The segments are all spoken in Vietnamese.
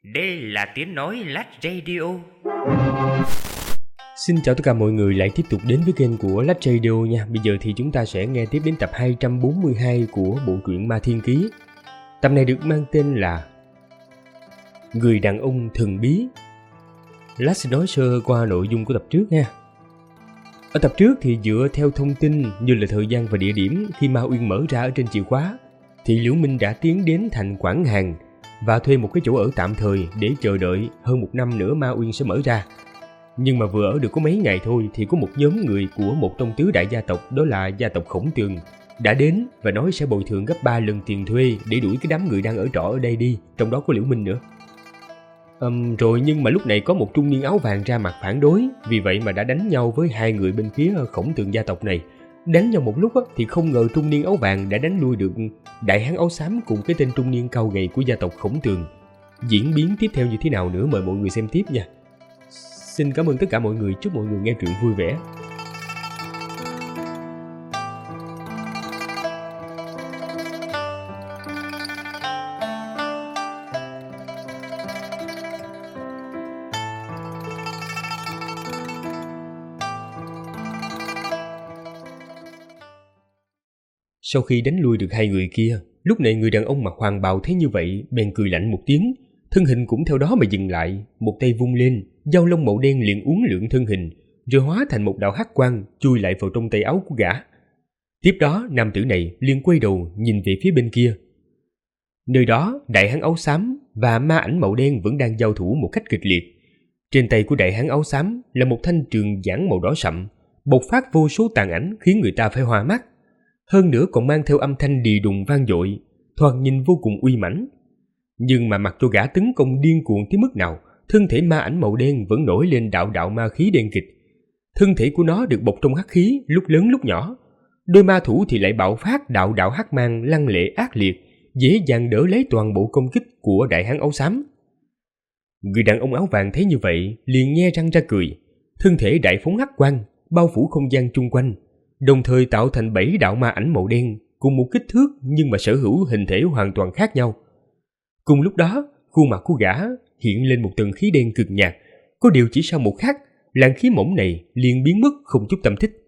Đây là tiếng nói Lách Radio. Xin chào tất cả mọi người lại tiếp tục đến với kênh của Lách Radio nha. Bây giờ thì chúng ta sẽ nghe tiếp đến tập 242 của bộ truyện Ma Thiên Ký. Tập này được mang tên là Người đàn ông thần bí. Lách sẽ nói sơ qua nội dung của tập trước nha. Ở tập trước thì dựa theo thông tin như là thời gian và địa điểm khi Ma Uyên mở ra ở trên chìa khóa, thì Liễu Minh đã tiến đến thành Quảng Hàn và thuê một cái chỗ ở tạm thời để chờ đợi hơn 1 năm nữa Ma Uyên sẽ mở ra. Nhưng mà vừa ở được có mấy ngày thôi thì có một nhóm người của một trong tứ đại gia tộc, đó là gia tộc Khổng Tường, đã đến và nói sẽ bồi thường gấp 3 lần tiền thuê để đuổi cái đám người đang ở trọ ở đây đi, trong đó có Liễu Minh nữa. Rồi nhưng mà lúc này có một trung niên áo vàng ra mặt phản đối, vì vậy mà đã đánh nhau với hai người bên phía Khổng Tường gia tộc này. Đánh nhau một lúc thì không ngờ trung niên áo vàng đã đánh lui được đại hán áo xám cùng cái tên trung niên cao gầy của gia tộc Khổng Tường. Diễn biến tiếp theo như thế nào nữa mời mọi người xem tiếp nha. Xin cảm ơn tất cả mọi người, chúc mọi người nghe truyện vui vẻ. Sau khi đánh lui được hai người kia, lúc này người đàn ông mặc hoàng bào thấy như vậy bèn cười lạnh một tiếng, thân hình cũng theo đó mà dừng lại, một tay vung lên, dao lông màu đen liền uốn lượn thân hình, rồi hóa thành một đạo hắc quang chui lại vào trong tay áo của gã. Tiếp đó nam tử này liền quay đầu nhìn về phía bên kia. Nơi đó đại hán áo xám và ma ảnh màu đen vẫn đang giao thủ một cách kịch liệt. Trên tay của đại hán áo xám là một thanh trường giản màu đỏ sậm, bộc phát vô số tàn ảnh khiến người ta phải hoa mắt. Hơn nữa còn mang theo âm thanh đì đùng vang dội, thoạt nhìn vô cùng uy mãnh. Nhưng mà mặc cho gã tấn công điên cuồng tới mức nào, thân thể ma ảnh màu đen vẫn nổi lên đạo đạo ma khí đen kịt. Thân thể của nó được bọc trong hắc khí, lúc lớn lúc nhỏ. Đôi ma thủ thì lại bạo phát đạo đạo hắc mang lăng lệ ác liệt, dễ dàng đỡ lấy toàn bộ công kích của đại hán áo xám. Người đàn ông áo vàng thấy như vậy liền nhe răng ra cười, thân thể đại phóng hắc quang bao phủ không gian chung quanh, đồng thời tạo thành 7 đạo ma ảnh màu đen cùng một kích thước nhưng mà sở hữu hình thể hoàn toàn khác nhau. Cùng lúc đó, khuôn mặt của gã hiện lên một tầng khí đen cực nhạt, có điều chỉ sau một khắc, làn khí mỏng này liền biến mất không chút tâm tích.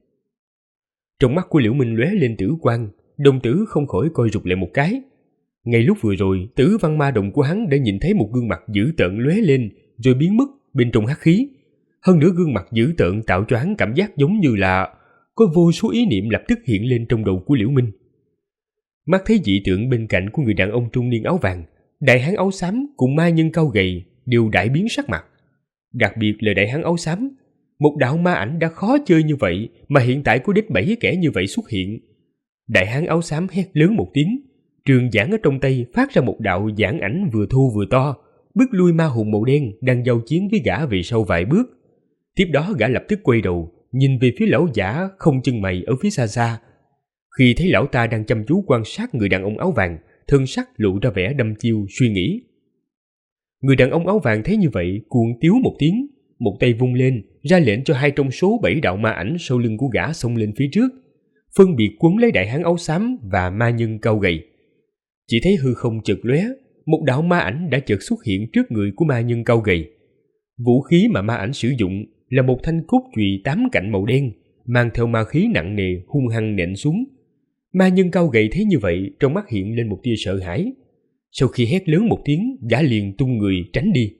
Trong mắt của Liễu Minh lóe lên tử quang, đồng tử không khỏi coi rụt lại một cái. Ngay lúc vừa rồi, tử văn ma đồng của hắn đã nhìn thấy một gương mặt dữ tợn lóe lên rồi biến mất bên trong hắc khí. Hơn nữa gương mặt dữ tợn tạo cho hắn cảm giác giống như là có vô số ý niệm lập tức hiện lên trong đầu của Liễu Minh. Mắt thấy dị tượng bên cạnh của người đàn ông trung niên áo vàng, đại hán áo xám cùng ma nhân cao gầy đều đại biến sắc mặt. Đặc biệt là đại hán áo xám, một đạo ma ảnh đã khó chơi như vậy mà hiện tại có đến 7 kẻ như vậy xuất hiện. Đại hán áo xám hét lớn một tiếng, trường giản ở trong tay phát ra một đạo giản ảnh vừa thô vừa to, bước lui ma hồn màu đen đang giao chiến với gã về sau vài bước. Tiếp đó gã lập tức quay đầu, nhìn về phía lão giả không chân mày ở phía xa xa. Khi thấy lão ta đang chăm chú quan sát người đàn ông áo vàng, thân sắc lộ ra vẻ đăm chiêu suy nghĩ. Người đàn ông áo vàng thấy như vậy cuồng tiếu một tiếng, một tay vung lên ra lệnh cho 2 trong số 7 đạo ma ảnh sau lưng của gã xông lên phía trước, phân biệt quấn lấy đại hán áo xám và ma nhân cao gầy. Chỉ thấy hư không chợt lóe, một đạo ma ảnh đã chợt xuất hiện trước người của ma nhân cao gầy. Vũ khí mà ma ảnh sử dụng là một thanh cốt chùy 8 cạnh màu đen, mang theo ma khí nặng nề hung hăng nện xuống. Ma nhân cao gầy thấy như vậy, trong mắt hiện lên một tia sợ hãi. Sau khi hét lớn một tiếng, gã liền tung người tránh đi.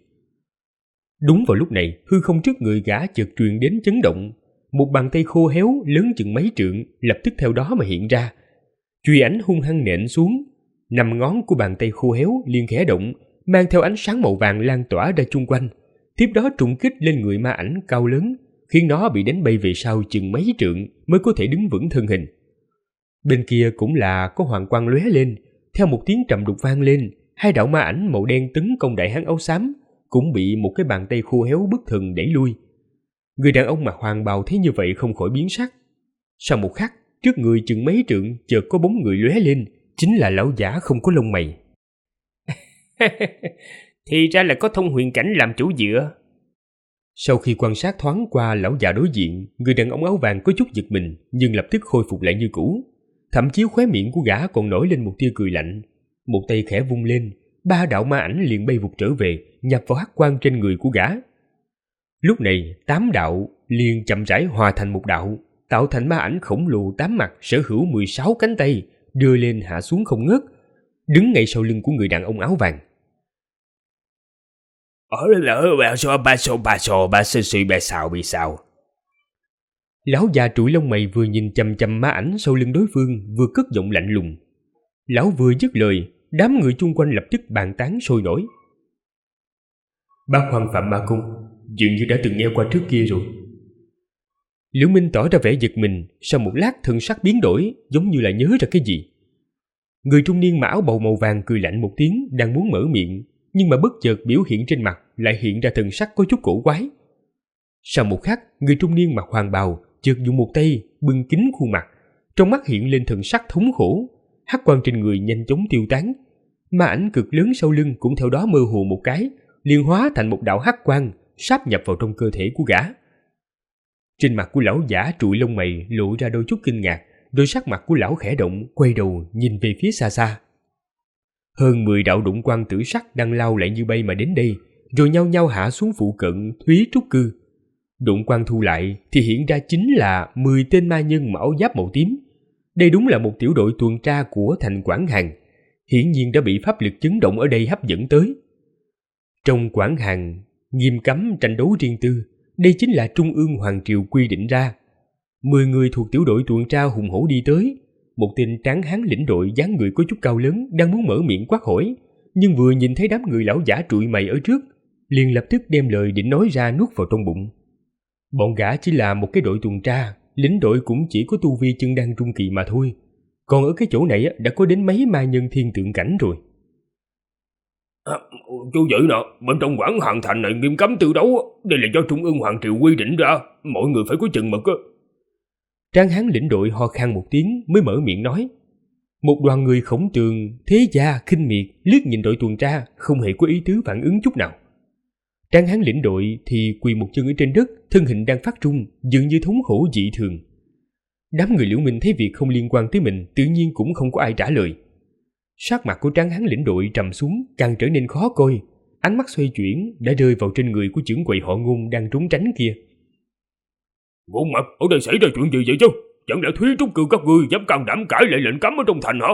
Đúng vào lúc này, hư không trước người gã chợt truyền đến chấn động. Một bàn tay khô héo lớn chừng mấy trượng lập tức theo đó mà hiện ra. Chùy ảnh hung hăng nện xuống, 5 ngón của bàn tay khô héo liền khẽ động, mang theo ánh sáng màu vàng lan tỏa ra chung quanh. Tiếp đó trùng kích lên người ma ảnh cao lớn, khiến nó bị đánh bay về sau chừng mấy trượng mới có thể đứng vững thân hình. Bên kia cũng là có hoàng quang lóe lên, theo một tiếng trầm đục vang lên, 2 đạo ma ảnh màu đen tấn công đại hán áo xám cũng bị một cái bàn tay khô héo bất thần đẩy lui. Người đàn ông mặc hoàng bào thấy như vậy không khỏi biến sắc. Sau một khắc, trước người chừng mấy trượng chợt có bóng người lóe lên, chính là lão giả không có lông mày. Thì ra là có Thông Huyền Cảnh làm chỗ dựa. Sau khi quan sát thoáng qua lão già đối diện, người đàn ông áo vàng có chút giật mình nhưng lập tức khôi phục lại như cũ. Thậm chí khóe miệng của gã còn nổi lên một tia cười lạnh. Một tay khẽ vung lên, ba đạo ma ảnh liền bay vụt trở về, nhập vào hắc quang trên người của gã. Lúc này 8 đạo liền chậm rãi hòa thành một đạo, tạo thành ma ảnh khổng lồ 8 mặt sở hữu 16 cánh tay, đưa lên hạ xuống không ngớt, đứng ngay sau lưng của người đàn ông áo vàng. Lão già trụi lông mày vừa nhìn chằm chằm ma ảnh sau lưng đối phương, vừa cất giọng lạnh lùng. Lão vừa dứt lời, đám người chung quanh lập tức bàn tán sôi nổi. Bác Hoàng Phạm Ma Cung dường như đã từng nghe qua trước kia rồi. Liễu Minh tỏ ra vẻ giật mình, sau một lát thần sắc biến đổi, giống như là nhớ ra cái gì. Người trung niên mặc áo bầu màu vàng cười lạnh một tiếng, đang muốn mở miệng, nhưng mà bất chợt biểu hiện trên mặt lại hiện ra thần sắc có chút cổ quái. Sau một khắc, người trung niên mặc hoàng bào chợt dùng một tay bưng kín khuôn mặt, trong mắt hiện lên thần sắc thống khổ, hắc quang trên người nhanh chóng tiêu tán. Ma ảnh cực lớn sau lưng cũng theo đó mơ hồ một cái, liền hóa thành một đạo hắc quang sáp nhập vào trong cơ thể của gã. Trên mặt của lão giả trụi lông mày lộ ra đôi chút kinh ngạc, đôi sắc mặt của lão khẽ động, quay đầu nhìn về phía xa xa. Hơn 10 đạo đụng quang tử sắc đang lao lại như bay mà đến đây, rồi nhau nhau hạ xuống phụ cận Thúy Trúc Cư. Đụng quang thu lại thì hiện ra chính là 10 tên ma nhân mặc áo giáp màu tím. Đây đúng là một tiểu đội tuần tra của thành Quảng Hàn, hiển nhiên đã bị pháp lực chấn động ở đây hấp dẫn tới. Trong Quảng Hàn nghiêm cấm tranh đấu riêng tư, đây chính là Trung ương Hoàng Triều quy định ra. 10 người thuộc tiểu đội tuần tra hùng hổ đi tới. Một tên tráng hán lĩnh đội dáng người có chút cao lớn đang muốn mở miệng quát hỏi, nhưng vừa nhìn thấy đám người lão giả trụi mày ở trước, liền lập tức đem lời định nói ra nuốt vào trong bụng. Bọn gã chỉ là một cái đội tuần tra, lính đội cũng chỉ có tu vi chân đan trung kỳ mà thôi. Còn ở cái chỗ này đã có đến mấy ma nhân thiên tượng cảnh rồi. Chú Dữ nè, bên trong Quảng Hàn Thành này nghiêm cấm tư đấu, đây là do Trung ương Hoàng Triều quy định ra, mọi người phải có chừng mực á. Tráng hán lĩnh đội ho khan một tiếng mới mở miệng nói. Một đoàn người khổng tường, thế gia, khinh miệt liếc nhìn đội tuần tra, không hề có ý tứ phản ứng chút nào. Tráng hán lĩnh đội thì quỳ một chân ở trên đất, thân hình đang phát run, dường như thống khổ dị thường. Đám người Liễu Minh thấy việc không liên quan tới mình, tự nhiên cũng không có ai trả lời. Sắc mặt của tráng hán lĩnh đội trầm xuống, càng trở nên khó coi. Ánh mắt xoay chuyển đã rơi vào trên người của trưởng quầy họ Ngôn đang trốn tránh kia. Ngôn Mặt, ở đây xảy ra chuyện gì vậy chứ? Chẳng lẽ Thúy Trúc Cư các ngươi dám can đảm cãi lại lệnh cấm ở trong thành hả?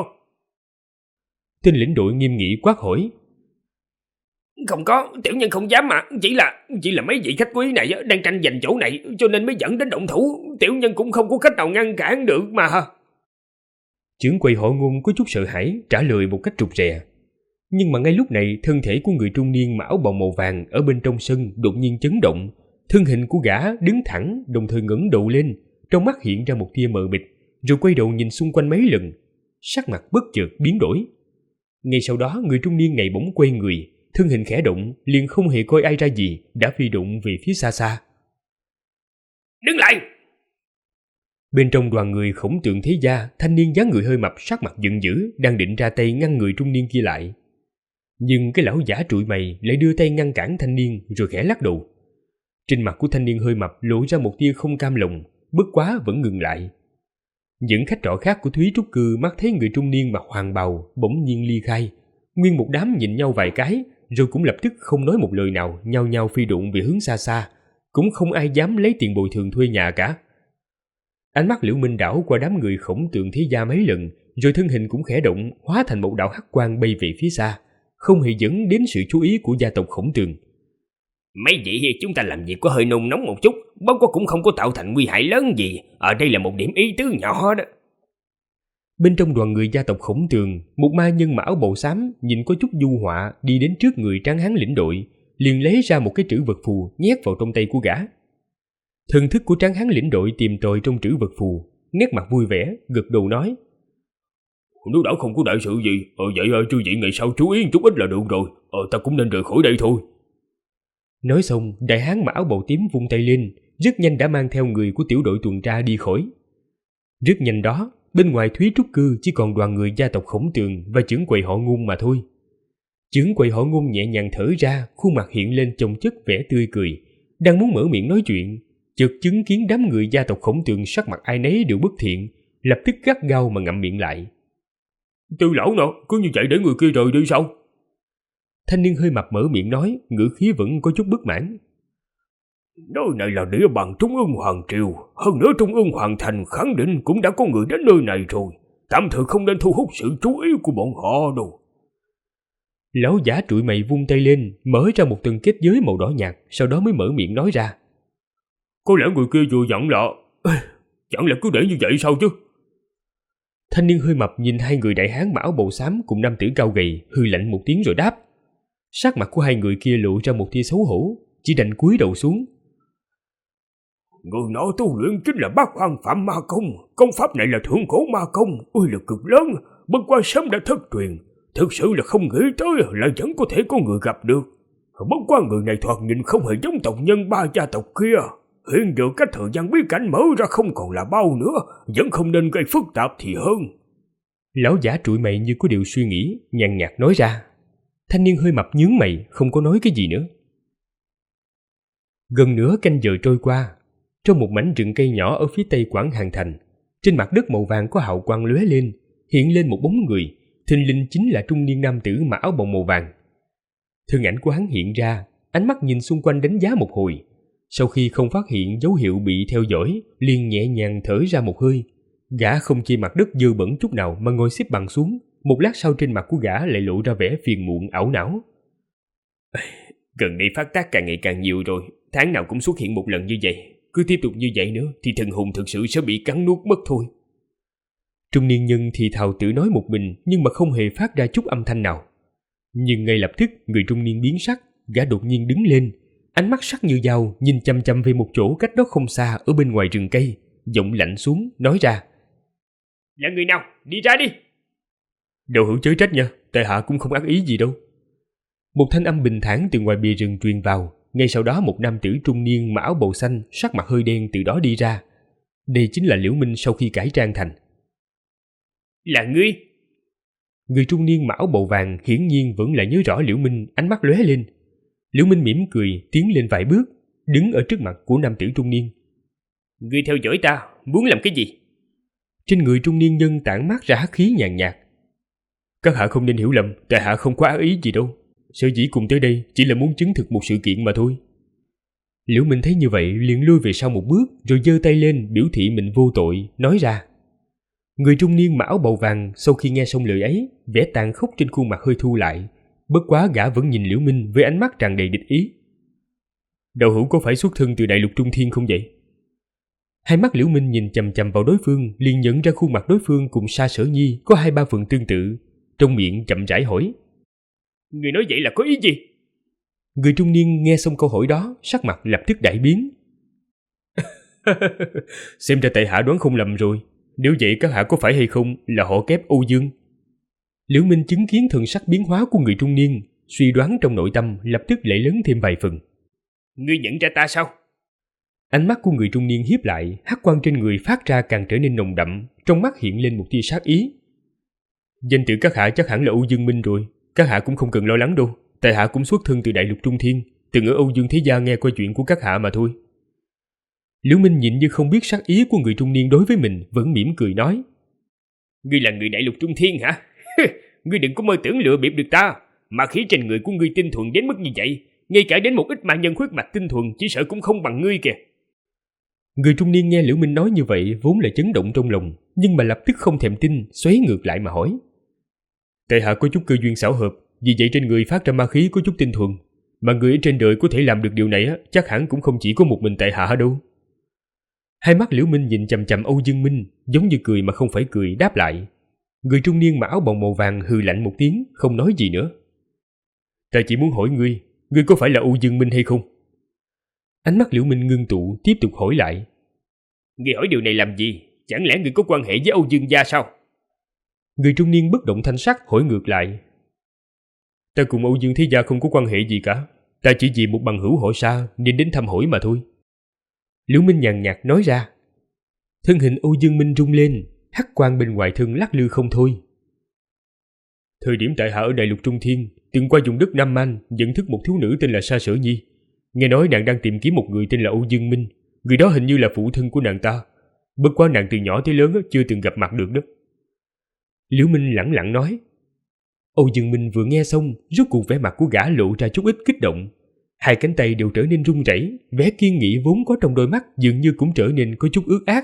Tên lĩnh đội nghiêm nghị quát hỏi. Không có, tiểu nhân không dám mà, chỉ là mấy vị khách quý này đang tranh giành chỗ này, cho nên mới dẫn đến động thủ. Tiểu nhân cũng không có cách nào ngăn cản được mà. Trưởng quầy họ Ngôn có chút sợ hãi trả lời một cách rụt rè. Nhưng mà ngay lúc này, thân thể của người trung niên mặc áo bào màu vàng ở bên trong sân đột nhiên chấn động. Thân hình của gã đứng thẳng, đồng thời ngẩng đầu lên, trong mắt hiện ra một tia mờ mịt, rồi quay đầu nhìn xung quanh mấy lần, sắc mặt bất chợt biến đổi. Ngay sau đó, người trung niên này bỗng quay người, thân hình khẽ động, liền không hề coi ai ra gì, đã phi đụng về phía xa xa. Đứng lại! Bên trong đoàn người khổng tượng thế gia, thanh niên dáng người hơi mập sắc mặt giận dữ, đang định ra tay ngăn người trung niên kia lại. Nhưng cái lão giả trụi mày lại đưa tay ngăn cản thanh niên, rồi khẽ lắc đầu. Trên mặt của thanh niên hơi mập lộ ra một tia không cam lòng, bất quá vẫn ngừng lại. Những khách trọ khác của Thúy Trúc Cư mắt thấy người trung niên mặc hoàng bào bỗng nhiên ly khai, nguyên một đám nhìn nhau vài cái, rồi cũng lập tức không nói một lời nào, nhao nhao phi đụng về hướng xa xa, cũng không ai dám lấy tiền bồi thường thuê nhà cả. Ánh mắt Liễu Minh đảo qua đám người khổng tượng thế gia mấy lần, rồi thân hình cũng khẽ động, hóa thành một đạo hắc quang bay về phía xa, không hề dẫn đến sự chú ý của gia tộc Khổng Tường. Mấy vị chúng ta làm việc có hơi nôn nóng một chút, bất quá cũng không có tạo thành nguy hại lớn gì, ở đây là một điểm ý tứ nhỏ đó. Bên trong đoàn người gia tộc Khổng Tường, một ma nhân mặc áo bào xám nhìn có chút du họa đi đến trước người tráng hán lĩnh đội, liền lấy ra một cái trữ vật phù nhét vào trong tay của gã. Thần thức của tráng hán lĩnh đội tìm tòi trong trữ vật phù, nét mặt vui vẻ, gật đầu nói: Nếu đã không có đại sự gì, vậy chư vị ngày sau chú ý chút ít là được rồi, ta cũng nên rời khỏi đây thôi. Nói xong, đại hán mặc áo bào tím vung tay lên, rất nhanh đã mang theo người của tiểu đội tuần tra đi khỏi. Rất nhanh đó, bên ngoài Thúy Trúc Cư chỉ còn đoàn người gia tộc Khổng Tường và trưởng quầy họ Ngôn mà thôi. Trưởng quầy họ Ngôn nhẹ nhàng thở ra, khuôn mặt hiện lên chồng chất vẻ tươi cười, đang muốn mở miệng nói chuyện, chợt chứng kiến đám người gia tộc Khổng Tường sắc mặt ai nấy đều bất thiện, lập tức gắt gao mà ngậm miệng lại. Tư lão nè, cứ như vậy để người kia rời đi sao? Thanh niên hơi mập mở miệng nói, ngữ khí vẫn có chút bất mãn. Nơi này là địa bàn Trung ương Hoàng Triều, hơn nữa Trung ương Hoàng Thành khẳng định cũng đã có người đến nơi này rồi, tạm thời không nên thu hút sự chú ý của bọn họ đâu. Lão giả trụi mày vung tay lên, mở ra một tầng kết giới màu đỏ nhạt, sau đó mới mở miệng nói ra. Có lẽ người kia vừa dặn là... Chẳng lẽ cứ để như vậy sao chứ? Thanh niên hơi mập nhìn hai người đại hán mặc áo bào xám cùng nam tử cao gầy, hư lạnh một tiếng rồi đáp. Sắc mặt của hai người kia lộ ra một tia xấu hổ, chỉ đành cúi đầu xuống. Người nọ tu luyện chính là Bát Hoang Phạm Ma Công, công pháp này là Thượng Cổ Ma Công, uy lực cực lớn, bất qua sớm đã thất truyền, thực sự là không nghĩ tới là vẫn có thể có người gặp được. Bất qua người này thoạt nhìn không hề giống tộc nhân ba gia tộc kia, hiện giờ cách thời gian bí cảnh mở ra không còn là bao nữa, vẫn không nên gây phức tạp thì hơn. Lão giả trụi mày như có điều suy nghĩ, nhàn nhạt nói ra. Thanh niên hơi mập nhướng mày, không có nói cái gì nữa. Gần nửa canh giờ trôi qua, trong một mảnh rừng cây nhỏ ở phía tây Quảng Hàng Thành, trên mặt đất màu vàng có hào quang lóe lên, hiện lên một bóng người, thình lình chính là trung niên nam tử mặc áo bào màu vàng. Thân ảnh của hắn hiện ra, ánh mắt nhìn xung quanh đánh giá một hồi, sau khi không phát hiện dấu hiệu bị theo dõi, liền nhẹ nhàng thở ra một hơi. Gã không chê mặt đất dơ bẩn chút nào mà ngồi xếp bằng xuống, một lát sau trên mặt của gã lại lộ ra vẻ phiền muộn ảo não. Gần đây phát tác càng ngày càng nhiều rồi, tháng nào cũng xuất hiện một lần như vậy. Cứ tiếp tục như vậy nữa thì thần hồn thực sự sẽ bị cắn nuốt mất thôi. Trung niên nhân thì thào tự nói một mình, nhưng mà không hề phát ra chút âm thanh nào. Nhưng ngay lập tức người trung niên biến sắc, gã đột nhiên đứng lên, ánh mắt sắc như dao nhìn chăm chăm về một chỗ cách đó không xa ở bên ngoài rừng cây, giọng lạnh xuống nói ra. Là người nào? Đi ra đi! Đầu hữu chớ trách nha, tại hạ cũng không ác ý gì đâu. Một thanh âm bình thản từ ngoài bìa rừng truyền vào. Ngay sau đó một nam tử trung niên mặc áo bào xanh, sắc mặt hơi đen từ đó đi ra. Đây chính là Liễu Minh sau khi cải trang thành. Là ngươi? Người trung niên mặc áo bào vàng hiển nhiên vẫn là nhớ rõ Liễu Minh, ánh mắt lóe lên. Liễu Minh mỉm cười tiến lên vài bước, đứng ở trước mặt của nam tử trung niên. Ngươi theo dõi ta, muốn làm cái gì? Trên người trung niên nhân tản mát ra hắc khí nhàn nhạt. Các hạ không nên hiểu lầm, tại hạ không có ác ý gì đâu. Sở dĩ cùng tới đây chỉ là muốn chứng thực một sự kiện mà thôi. Liễu Minh thấy như vậy liền lui về sau một bước, rồi giơ tay lên biểu thị mình vô tội, nói ra. Người trung niên mặc áo bào vàng sau khi nghe xong lời ấy, vẻ tàn khốc trên khuôn mặt hơi thu lại. Bất quá gã vẫn nhìn Liễu Minh với ánh mắt tràn đầy địch ý. Đạo hữu có phải xuất thân từ đại lục Trung Thiên không vậy? Hai mắt Liễu Minh nhìn chằm chằm vào đối phương, liền nhận ra khuôn mặt đối phương cùng Sa Sở Nhi có 2-3 phần tương tự, trong miệng chậm rãi hỏi. Người nói vậy là có ý gì? Người trung niên nghe xong câu hỏi đó, sắc mặt lập tức đại biến. Xem ra tại hạ đoán không lầm rồi. Nếu vậy các hạ có phải hay không là họ kép Âu Dương? Liễu Minh chứng kiến thần sắc biến hóa của người trung niên, suy đoán trong nội tâm lập tức lại lớn thêm vài phần. Ngươi nhận ra ta sao? Ánh mắt của người trung niên hiếp lại, hắc quang trên người phát ra càng trở nên nồng đậm, trong mắt hiện lên một tia sát ý. Danh tự các hạ chắc hẳn là Âu Dương Minh rồi, các hạ cũng không cần lo lắng đâu, tại hạ cũng xuất thân từ đại lục Trung Thiên, từng ở Âu Dương thế gia nghe qua chuyện của các hạ mà thôi. Liễu Minh nhìn như không biết sát ý của người trung niên đối với mình, vẫn mỉm cười nói. Ngươi là người đại lục Trung Thiên hả? Ngươi đừng có mơ tưởng lừa bịp được ta, mà khí trên người của ngươi tinh thuần đến mức như vậy, ngay cả đến một ít ma nhân huyết mạch tinh thuần chỉ sợ cũng không bằng ngươi kìa. Người trung niên nghe Liễu Minh nói như vậy vốn là chấn động trong lòng, nhưng mà lập tức không thèm tin, xoáy ngược lại mà hỏi. Tại hạ có chút cơ duyên xảo hợp, vì vậy trên người phát ra ma khí có chút tinh thuần, mà người ở trên đời có thể làm được điều này á, chắc hẳn cũng không chỉ có một mình tại hạ đâu. Hai mắt Liễu Minh nhìn chằm chằm Âu Dương Minh, giống như cười mà không phải cười, đáp lại. Người trung niên mặc áo bào màu vàng hừ lạnh một tiếng, không nói gì nữa. Ta chỉ muốn hỏi ngươi, ngươi có phải là Âu Dương Minh hay không? Ánh mắt Liễu Minh ngưng tụ, tiếp tục hỏi lại. Ngươi hỏi điều này làm gì? Chẳng lẽ ngươi có quan hệ với Âu Dương gia sao? Người trung niên bất động thanh sắc hỏi ngược lại. Ta cùng Âu Dương thế gia không có quan hệ gì cả, ta chỉ vì một bằng hữu họ Sa nên đến thăm hỏi mà thôi. Liễu Minh nhàn nhạt nói ra. Thân hình Âu Dương Minh rung lên, hắc quang bên ngoài thân lắc lư không thôi. Thời điểm tại hạ ở đại lục Trung Thiên, từng qua vùng đất Nam Man, nhận thức một thiếu nữ tên là Sa Sở Nhi. Nghe nói nàng đang tìm kiếm một người tên là Âu Dương Minh, người đó hình như là phụ thân của nàng ta. Bất quá nàng từ nhỏ tới lớn chưa từng gặp mặt được đó. Liễu Minh lẳng lặng nói. Âu Dương Minh vừa nghe xong, rốt cuộc vẻ mặt của gã lộ ra chút ít kích động. Hai cánh tay đều trở nên run rẩy, vẻ kiên nghị vốn có trong đôi mắt dường như cũng trở nên có chút ướt át.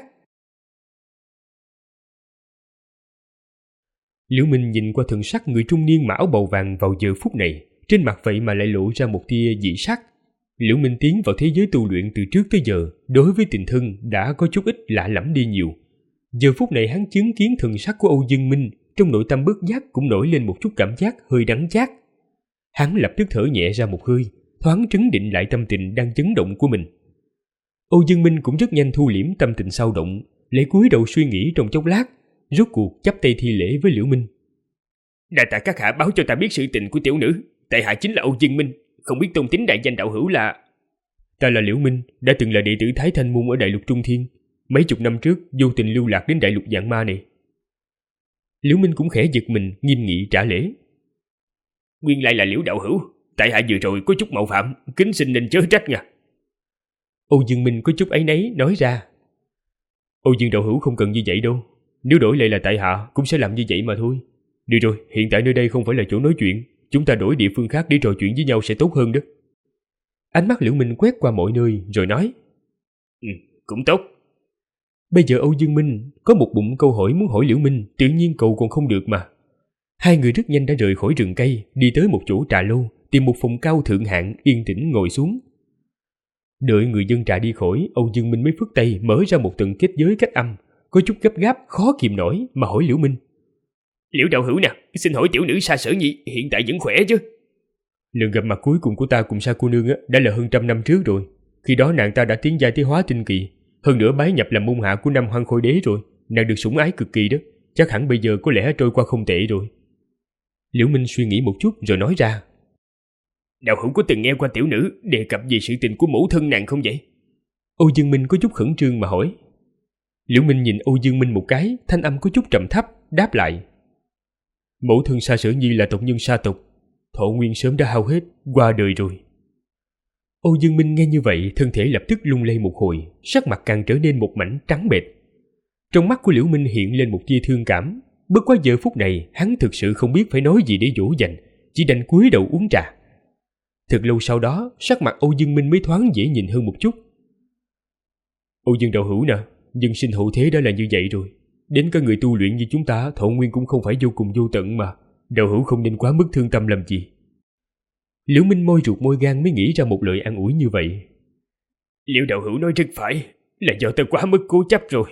Liễu Minh nhìn qua thần sắc người trung niên mặc áo bào vàng vào giờ phút này, trên mặt vậy mà lại lộ ra một tia dị sắc. Liễu Minh tiến vào thế giới tu luyện từ trước tới giờ, đối với tình thân đã có chút ít lạ lẫm đi nhiều. Giờ phút này hắn chứng kiến thần sắc của Âu Dương Minh, trong nội tâm bất giác cũng nổi lên một chút cảm giác hơi đắng chát. Hắn lập tức thở nhẹ ra một hơi, thoáng trấn định lại tâm tình đang chấn động của mình. Âu Dương Minh cũng rất nhanh thu liễm tâm tình sao động, lấy cúi đầu suy nghĩ trong chốc lát, rốt cuộc chắp tay thi lễ với Liễu Minh. Đa tạ các hạ báo cho ta biết sự tình của tiểu nữ, tại hạ chính là Âu Dương Minh, không biết tôn tính đại danh đạo hữu là... Ta là Liễu Minh, đã từng là đệ tử Thái Thanh Môn ở Đại Lục Trung Thiên, mấy chục năm trước vô tình lưu lạc đến Đại Lục Vạn Ma này. Liễu Minh cũng khẽ giật mình, nghiêm nghị trả lễ. Nguyên lai là Liễu đạo hữu, tại hạ vừa rồi có chút mạo phạm, kính xin nên chớ trách nha. Âu Dương Minh có chút áy náy nói ra. Âu Dương đạo hữu không cần như vậy đâu, nếu đổi lại là tại hạ cũng sẽ làm như vậy mà thôi. Được rồi, hiện tại nơi đây không phải là chỗ nói chuyện, chúng ta đổi địa phương khác để trò chuyện với nhau sẽ tốt hơn đó. Ánh mắt Liễu Minh quét qua mọi nơi rồi nói. Cũng tốt. Bây giờ Âu Dương Minh có một bụng câu hỏi muốn hỏi Liễu Minh, tự nhiên cầu còn không được mà. Hai người rất nhanh đã rời khỏi rừng cây, đi tới một chỗ trà lâu, tìm một phòng cao thượng hạng yên tĩnh ngồi xuống. Đợi người dân trà đi khỏi, Âu Dương Minh mới phất tay mở ra một tầng kết giới cách âm, có chút gấp gáp khó kìm nổi mà hỏi Liễu Minh. Liễu đạo hữu nè, xin hỏi tiểu nữ Sa Sở Nhi hiện tại vẫn khỏe chứ? Lần gặp mặt cuối cùng của ta cùng Sa cô nương đã là hơn 100 năm trước rồi. Khi đó nàng ta đã tiến giai tới hóa tinh kỳ, hơn nữa bái nhập làm môn hạ của Nam Hoang Khôi Đế rồi, nàng được sủng ái cực kỳ đó, chắc hẳn bây giờ có lẽ trôi qua không tệ rồi. Liễu Minh suy nghĩ một chút rồi nói ra. Đạo hữu có từng nghe qua tiểu nữ đề cập về sự tình của mẫu thân nàng không vậy? Âu Dương Minh có chút khẩn trương mà hỏi. Liễu Minh nhìn Âu Dương Minh một cái, thanh âm có chút trầm thấp, đáp lại. Mẫu thân Sa Sở Nhi là tộc nhân Sa tộc, thọ nguyên sớm đã hao hết, qua đời rồi. Âu Dương Minh nghe như vậy, thân thể lập tức lung lay một hồi, sắc mặt càng trở nên một mảnh trắng bệch. Trong mắt của Liễu Minh hiện lên một tia thương cảm, bất quá giờ phút này hắn thực sự không biết phải nói gì để dỗ dành, chỉ đành cúi đầu uống trà. Thật lâu sau đó, sắc mặt Âu Dương Minh mới thoáng dễ nhìn hơn một chút. Âu Dương đạo hữu nè, nhân sinh hậu thế đã là như vậy rồi, đến cả người tu luyện như chúng ta thọ nguyên cũng không phải vô cùng vô tận mà, đạo hữu không nên quá mức thương tâm làm gì. Liễu Minh môi ruột môi gan mới nghĩ ra một lời an ủi như vậy. Liễu đạo hữu nói rất phải, là do ta quá mức cố chấp rồi.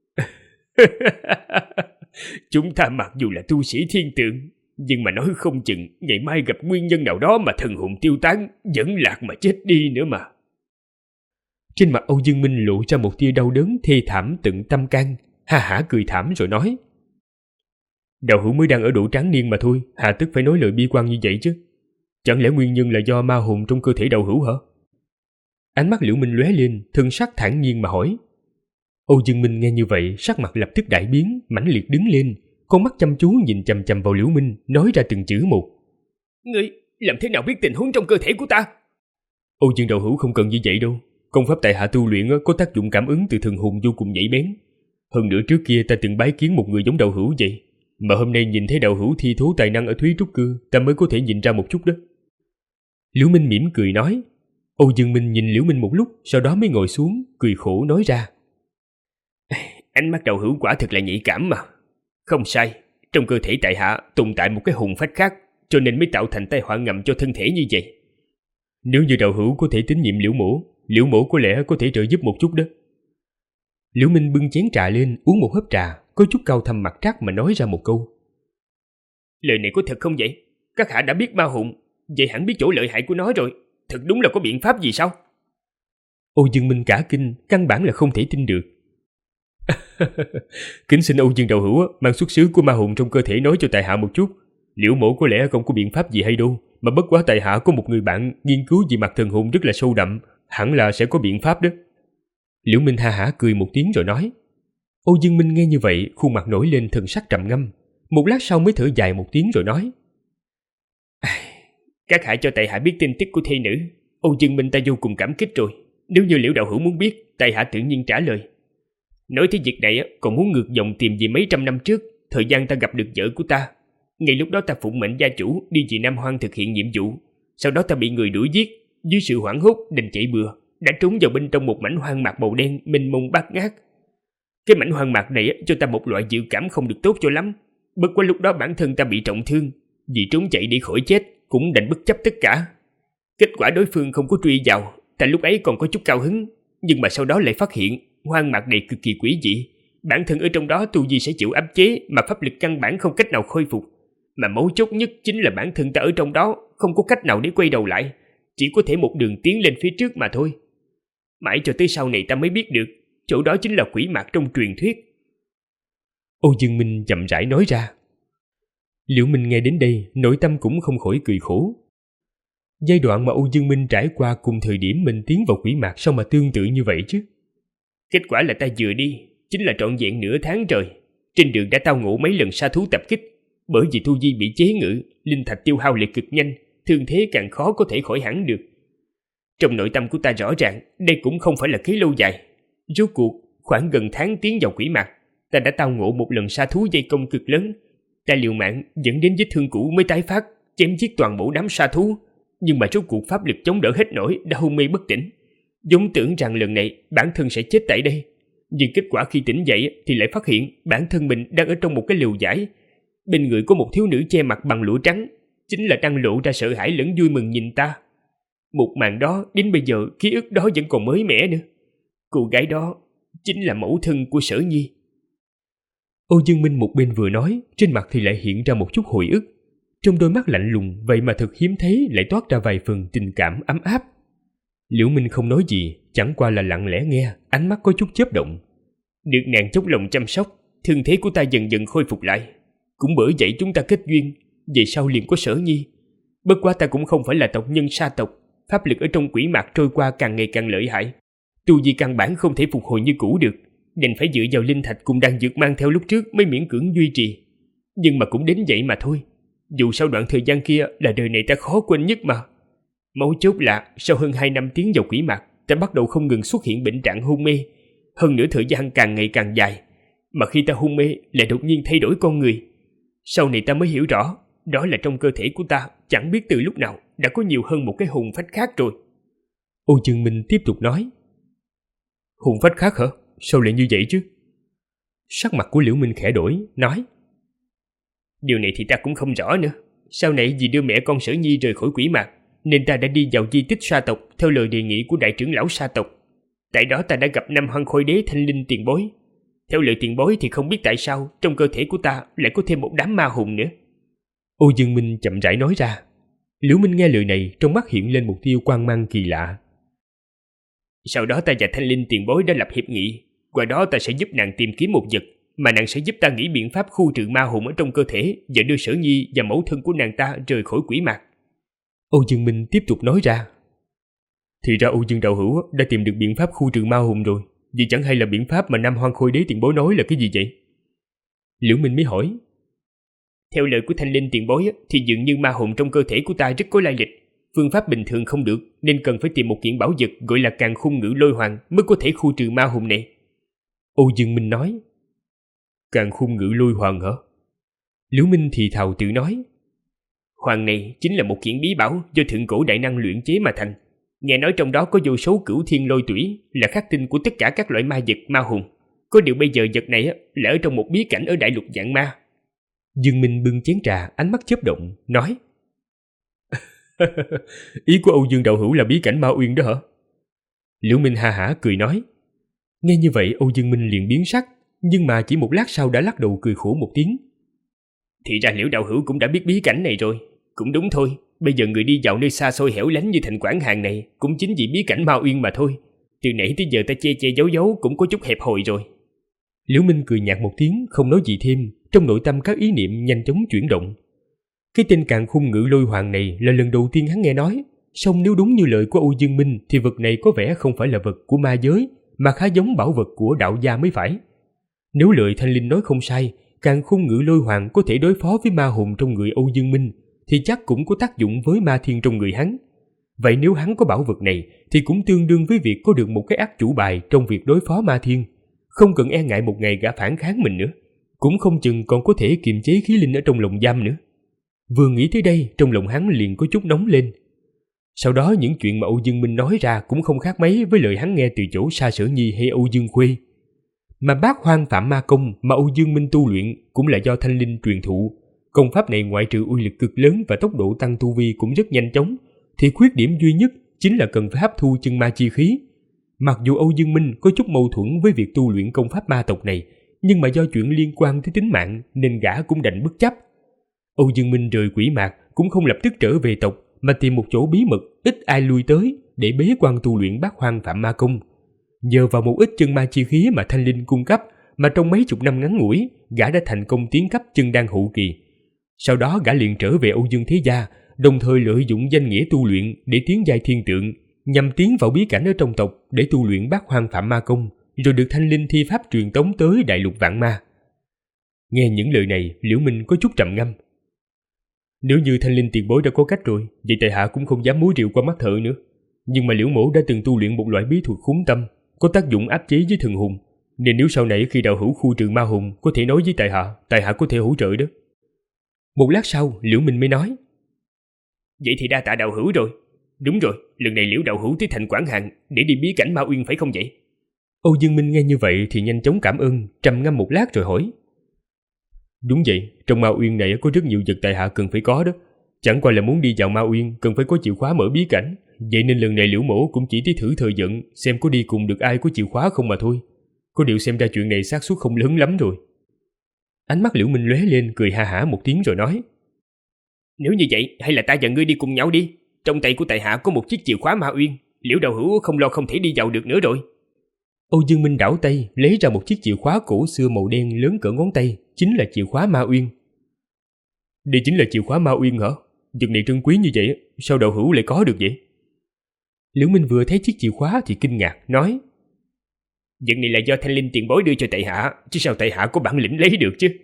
Chúng ta mặc dù là tu sĩ thiên tượng, nhưng mà nói không chừng ngày mai gặp nguyên nhân nào đó mà thần hồn tiêu tán, dẫn lạc mà chết đi nữa mà. Trên mặt Âu Dương Minh lộ ra một tia đau đớn thê thảm tận tâm can, ha hả cười thảm rồi nói. Đạo hữu mới đang ở độ tráng niên mà thôi, hà tất phải nói lời bi quan như vậy chứ? Chẳng lẽ nguyên nhân là do ma hồn trong cơ thể đạo hữu hả? Ánh mắt Liễu Minh lóe lên, thân sắc thản nhiên mà hỏi. Âu Dương Minh nghe như vậy, sắc mặt lập tức đại biến, mãnh liệt đứng lên, con mắt chăm chú nhìn chằm chằm vào Liễu Minh, nói ra từng chữ một. Ngươi làm thế nào biết tình huống trong cơ thể của ta? Âu Dương đạo hữu không cần như vậy đâu, công pháp tại hạ tu luyện có tác dụng cảm ứng từ thần hồn vô cùng nhạy bén. Hơn nữa trước kia ta từng bái kiến một người giống đạo hữu vậy, mà hôm nay nhìn thấy đạo hữu thi thố tài năng ở Thúy Trúc Cư, ta mới có thể nhìn ra một chút đó. Liễu Minh mỉm cười nói. Âu Dương Minh nhìn Liễu Minh một lúc, sau đó mới ngồi xuống, cười khổ nói ra. Ánh mắt đạo hữu quả thực là nhạy cảm mà. Không sai, trong cơ thể tại hạ tồn tại một cái hồn phách khác, cho nên mới tạo thành tai họa ngầm cho thân thể như vậy. Nếu như đạo hữu có thể tín nhiệm Liễu mổ có lẽ có thể trợ giúp một chút đó. Liễu Minh bưng chén trà lên, uống một hớp trà, có chút cau thâm mặt trắc mà nói ra một câu. Lời này có thật không vậy? Các hạ đã biết ma hồn, vậy hẳn biết chỗ lợi hại của nó rồi. Thật đúng là có biện pháp gì sao? Âu Dương Minh cả kinh, căn bản là không thể tin được. Kính xin Âu Dương đạo hữu mang xuất xứ của ma hồn trong cơ thể nói cho tại hạ một chút. Liễu mổ có lẽ không có biện pháp gì hay đâu, mà bất quá tại hạ có một người bạn nghiên cứu về mặt thần hồn rất là sâu đậm, hẳn là sẽ có biện pháp đó. Liễu Minh ha hả cười một tiếng rồi nói. Âu Dương Minh nghe như vậy, khuôn mặt nổi lên thần sắc trầm ngâm, một lát sau mới thở dài một tiếng rồi nói. Các hạ cho tại hạ biết tin tức của thê nữ, Âu Dương Minh ta vô cùng cảm kích rồi. Nếu như Liễu đạo hữu muốn biết, tại hạ tự nhiên trả lời. Nói tới việc này còn muốn ngược dòng tìm về mấy trăm năm trước, thời gian ta gặp được vợ của ta. Ngay lúc đó ta phụng mệnh gia chủ đi về Nam Hoang thực hiện nhiệm vụ. Sau đó ta bị người đuổi giết. Dưới sự hoảng hốt đành chạy bừa, đã trốn vào bên trong một mảnh hoang mạc màu đen mênh mông bát ngát. Cái mảnh hoang mạc này cho ta một loại dự cảm không được tốt cho lắm. Bất quá lúc đó bản thân ta bị trọng thương, vì trốn chạy để khỏi chết cũng đành bất chấp tất cả. Kết quả đối phương không có truy vào, ta lúc ấy còn có chút cao hứng, nhưng mà sau đó lại phát hiện hoang mạc này cực kỳ quỷ dị. Bản thân ở trong đó tu vi sẽ chịu áp chế, mà pháp lực căn bản không cách nào khôi phục. Mà mấu chốt nhất chính là bản thân ta ở trong đó không có cách nào để quay đầu lại, chỉ có thể một đường tiến lên phía trước mà thôi. Mãi cho tới sau này ta mới biết được chỗ đó chính là quỷ mạc trong truyền thuyết. Âu Dương Minh chậm rãi nói ra. Liễu Minh nghe đến đây, nội tâm cũng không khỏi cười khổ. Giai đoạn mà Âu Dương Minh trải qua cùng thời điểm mình tiến vào quỷ mạc sao mà tương tự như vậy chứ? Kết quả là ta vừa đi chính là trọn vẹn nửa tháng trời. Trên đường đã tao ngộ mấy lần sa thú tập kích. Bởi vì tu vi bị chế ngự, linh thạch tiêu hao liệt cực nhanh, thương thế càng khó có thể khỏi hẳn được. Trong nội tâm của ta rõ ràng đây cũng không phải là kế lâu dài. Rốt cuộc khoảng gần tháng tiến vào quỷ mạc, ta đã tao ngộ một lần sa thú dây công cực lớn. Ta liều mạng dẫn đến vết thương cũ mới tái phát, chém giết toàn bộ đám sa thú. Nhưng mà rốt cuộc pháp lực chống đỡ hết nổi, đã hôn mê bất tỉnh. Vốn tưởng rằng lần này bản thân sẽ chết tại đây, nhưng kết quả khi tỉnh dậy thì lại phát hiện bản thân mình đang ở trong một cái lều vải. Bên người có một thiếu nữ che mặt bằng lụa trắng, chính là đang lộ ra sợ hãi lẫn vui mừng nhìn ta. Một màn đó đến bây giờ ký ức đó vẫn còn mới mẻ nữa. Cô gái đó chính là mẫu thân của Sở Nhi. Âu Dương Minh một bên vừa nói, trên mặt thì lại hiện ra một chút hồi ức. Trong đôi mắt lạnh lùng vậy mà thật hiếm thấy lại toát ra vài phần tình cảm ấm áp. Liễu Minh không nói gì, chẳng qua là lặng lẽ nghe, ánh mắt có chút chớp động. Được nàng chốc lòng chăm sóc, thương thế của ta dần dần khôi phục lại. Cũng bởi vậy chúng ta kết duyên, về sau liền có Sở Nhi. Bất quá ta cũng không phải là tộc nhân sa tộc, pháp lực ở trong quỷ mạc trôi qua càng ngày càng lợi hại. Tu vi căn bản không thể phục hồi như cũ được, đành phải dựa vào linh thạch cùng đan dược mang theo lúc trước mới miễn cưỡng duy trì. Nhưng mà cũng đến vậy mà thôi. Dù sau đoạn thời gian kia là đời này ta khó quên nhất mà. Mấu chốt là sau hơn 2 năm tiến vào quỷ mạc, ta bắt đầu không ngừng xuất hiện bệnh trạng hôn mê. Hơn nữa thời gian càng ngày càng dài, mà khi ta hôn mê lại đột nhiên thay đổi con người. Sau này ta mới hiểu rõ, đó là trong cơ thể của ta chẳng biết từ lúc nào đã có nhiều hơn một cái hồn phách khác rồi. Âu Dương Minh tiếp tục nói. Hồn phách khác hả? Sao lại như vậy chứ? Sắc mặt của Liễu Minh khẽ đổi, nói. Điều này thì ta cũng không rõ nữa. Sau này vì đưa mẹ con Sở Nhi rời khỏi quỷ mạc, nên ta đã đi vào di tích sa tộc theo lời đề nghị của đại trưởng lão sa tộc. Tại đó ta đã gặp Nam Hoang Khôi Đế Thanh Linh tiền bối. Theo lời tiền bối thì không biết tại sao trong cơ thể của ta lại có thêm một đám ma hồn nữa. Âu Dương Minh chậm rãi nói ra. Liễu Minh nghe lời này, trong mắt hiện lên một tia quang mang kỳ lạ. Sau đó ta và Thanh Linh tiền bối đã lập hiệp nghị, qua đó ta sẽ giúp nàng tìm kiếm một vật, mà nàng sẽ giúp ta nghĩ biện pháp khu trừ ma hồn ở trong cơ thể và đưa Sở Nhi và mẫu thân của nàng ta rời khỏi quỷ mạc. Âu Dương Minh tiếp tục nói ra. Thì ra Âu Dương đạo hữu đã tìm được biện pháp khu trừ ma hồn rồi. Vì chẳng hay là biện pháp mà Nam Hoang Khôi Đế tiền bối nói là cái gì vậy? Liễu Minh mới hỏi. Theo lời của Thanh Linh tiền bối thì dường như ma hồn trong cơ thể của ta rất có lai lịch. Phương pháp bình thường không được, nên cần phải tìm một kiện bảo vật gọi là Càn Khôn Ngự Lôi Hoàng mới có thể khu trừ ma hồn này. Âu Dương Minh nói. Càn Khôn Ngự Lôi Hoàng hả? Liễu Minh thì thào tự nói. Hoàng này chính là một kiện bí bảo do thượng cổ đại năng luyện chế mà thành. Nghe nói trong đó có vô số cửu thiên lôi tủy, là khắc tinh của tất cả các loại ma vật ma hồn. Có điều bây giờ vật này là ở trong một bí cảnh ở đại lục Vạn Ma. Dương Minh bưng chén trà, ánh mắt chớp động, nói. Ý của Âu Dương đạo hữu là bí cảnh Ma Uyên đó hả? Liễu Minh ha hả cười nói. Nghe như vậy Âu Dương Minh liền biến sắc, nhưng mà chỉ một lát sau đã lắc đầu cười khổ một tiếng. Thì ra Liễu đạo hữu cũng đã biết bí cảnh này rồi. Cũng đúng thôi, bây giờ người đi vào nơi xa xôi hẻo lánh như thành Quảng Hàn này cũng chính vì bí cảnh Ma Uyên mà thôi. Từ nãy tới giờ ta che che giấu giấu cũng có chút hẹp hòi rồi. Liễu Minh cười nhạt một tiếng, không nói gì thêm. Trong nội tâm các ý niệm nhanh chóng chuyển động. Cái tên Càn Khôn Ngự Lôi Hoàng này là lần đầu tiên hắn nghe nói. Song nếu đúng như lời của Âu Dương Minh thì vật này có vẻ không phải là vật của ma giới, mà khá giống bảo vật của đạo gia mới phải. Nếu lời Thanh Linh nói không sai, Càn Khôn Ngự Lôi Hoàng có thể đối phó với ma hồn trong người Âu Dương Minh, thì chắc cũng có tác dụng với ma thiên trong người hắn. Vậy nếu hắn có bảo vật này thì cũng tương đương với việc có được một cái ác chủ bài trong việc đối phó ma thiên, không cần e ngại một ngày gã phản kháng mình nữa, cũng không chừng còn có thể kiềm chế khí linh ở trong lồng giam nữa. Vừa nghĩ tới đây, trong lòng hắn liền có chút nóng lên. Sau đó những chuyện mà Âu Dương Minh nói ra cũng không khác mấy với lời hắn nghe từ chỗ Sa Sở Nhi hay Âu Dương Khuê. Mà Bát Hoang Phạm Ma Công mà Âu Dương Minh tu luyện cũng là do Thanh Linh truyền thụ. Công pháp này ngoại trừ uy lực cực lớn và tốc độ tăng tu vi cũng rất nhanh chóng, thì khuyết điểm duy nhất chính là cần phải hấp thu chân ma chi khí. Mặc dù Âu Dương Minh có chút mâu thuẫn với việc tu luyện công pháp ma tộc này, nhưng mà do chuyện liên quan tới tính mạng nên gã cũng đành bất chấp. Âu Dương Minh rời Quỷ Mạc cũng không lập tức trở về tộc, mà tìm một chỗ bí mật ít ai lui tới để bế quan tu luyện Bát Hoang Phạm Ma Công. Nhờ vào một ít chân ma chi khí mà Thanh Linh cung cấp, mà trong mấy chục năm ngắn ngủi, gã đã thành công tiến cấp chân đan hậu kỳ. Sau đó gã liền trở về Âu Dương Thế Gia, đồng thời lợi dụng danh nghĩa tu luyện để tiến giai thiên tượng, nhằm tiến vào bí cảnh ở trong tộc để tu luyện Bát Hoang Phạm Ma Công, rồi được Thanh Linh thi pháp truyền tống tới đại lục vạn ma. Nghe những lời này, Liễu Minh có chút trầm ngâm. Nếu như Thanh Linh tiền bối đã có cách rồi, vậy tại hạ cũng không dám muối rượu qua mắt thợ nữa. Nhưng mà Liễu mỗ đã từng tu luyện một loại bí thuật khốn tâm, có tác dụng áp chế với thần hồn, nên nếu sau này khi đạo hữu khu trừ ma hồn có thể nói với tại hạ có thể hỗ trợ đó. Một lát sau, Liễu Minh mới nói. Vậy thì đa tạ đạo hữu rồi. Đúng rồi, lần này Liễu đạo hữu tới thành Quảng Hàn để đi bí cảnh Ma Uyên phải không vậy? Âu Dương Minh nghe như vậy thì nhanh chóng cảm ơn, trầm ngâm một lát rồi hỏi. Đúng vậy, trong Ma Uyên này có rất nhiều vật tại hạ cần phải có đó. Chẳng qua là muốn đi vào Ma Uyên cần phải có chìa khóa mở bí cảnh, vậy nên lần này Liễu mỗ cũng chỉ tới thử thời vận xem có đi cùng được ai có chìa khóa không mà thôi. Có điều xem ra chuyện này xác suất không lớn lắm rồi. Ánh mắt Liễu Minh lóe lên, cười ha hả một tiếng rồi nói. Nếu như vậy, hay là ta và ngươi đi cùng nhau đi. Trong tay của tại hạ có một chiếc chìa khóa Ma Uyên, Liễu đạo hữu không lo không thể đi vào được nữa rồi. Âu Dương Minh đảo tay, lấy ra một chiếc chìa khóa cổ xưa màu đen lớn cỡ ngón tay, chính là chìa khóa Ma Uyên. Đây chính là chìa khóa Ma Uyên hả? Vật này trân quý như vậy, sao đạo hữu lại có được vậy? Liễu Minh vừa thấy chiếc chìa khóa thì kinh ngạc, nói. Vật này là do Thanh Linh tiền bối đưa cho tại hạ, chứ sao tại hạ có bản lĩnh lấy được chứ?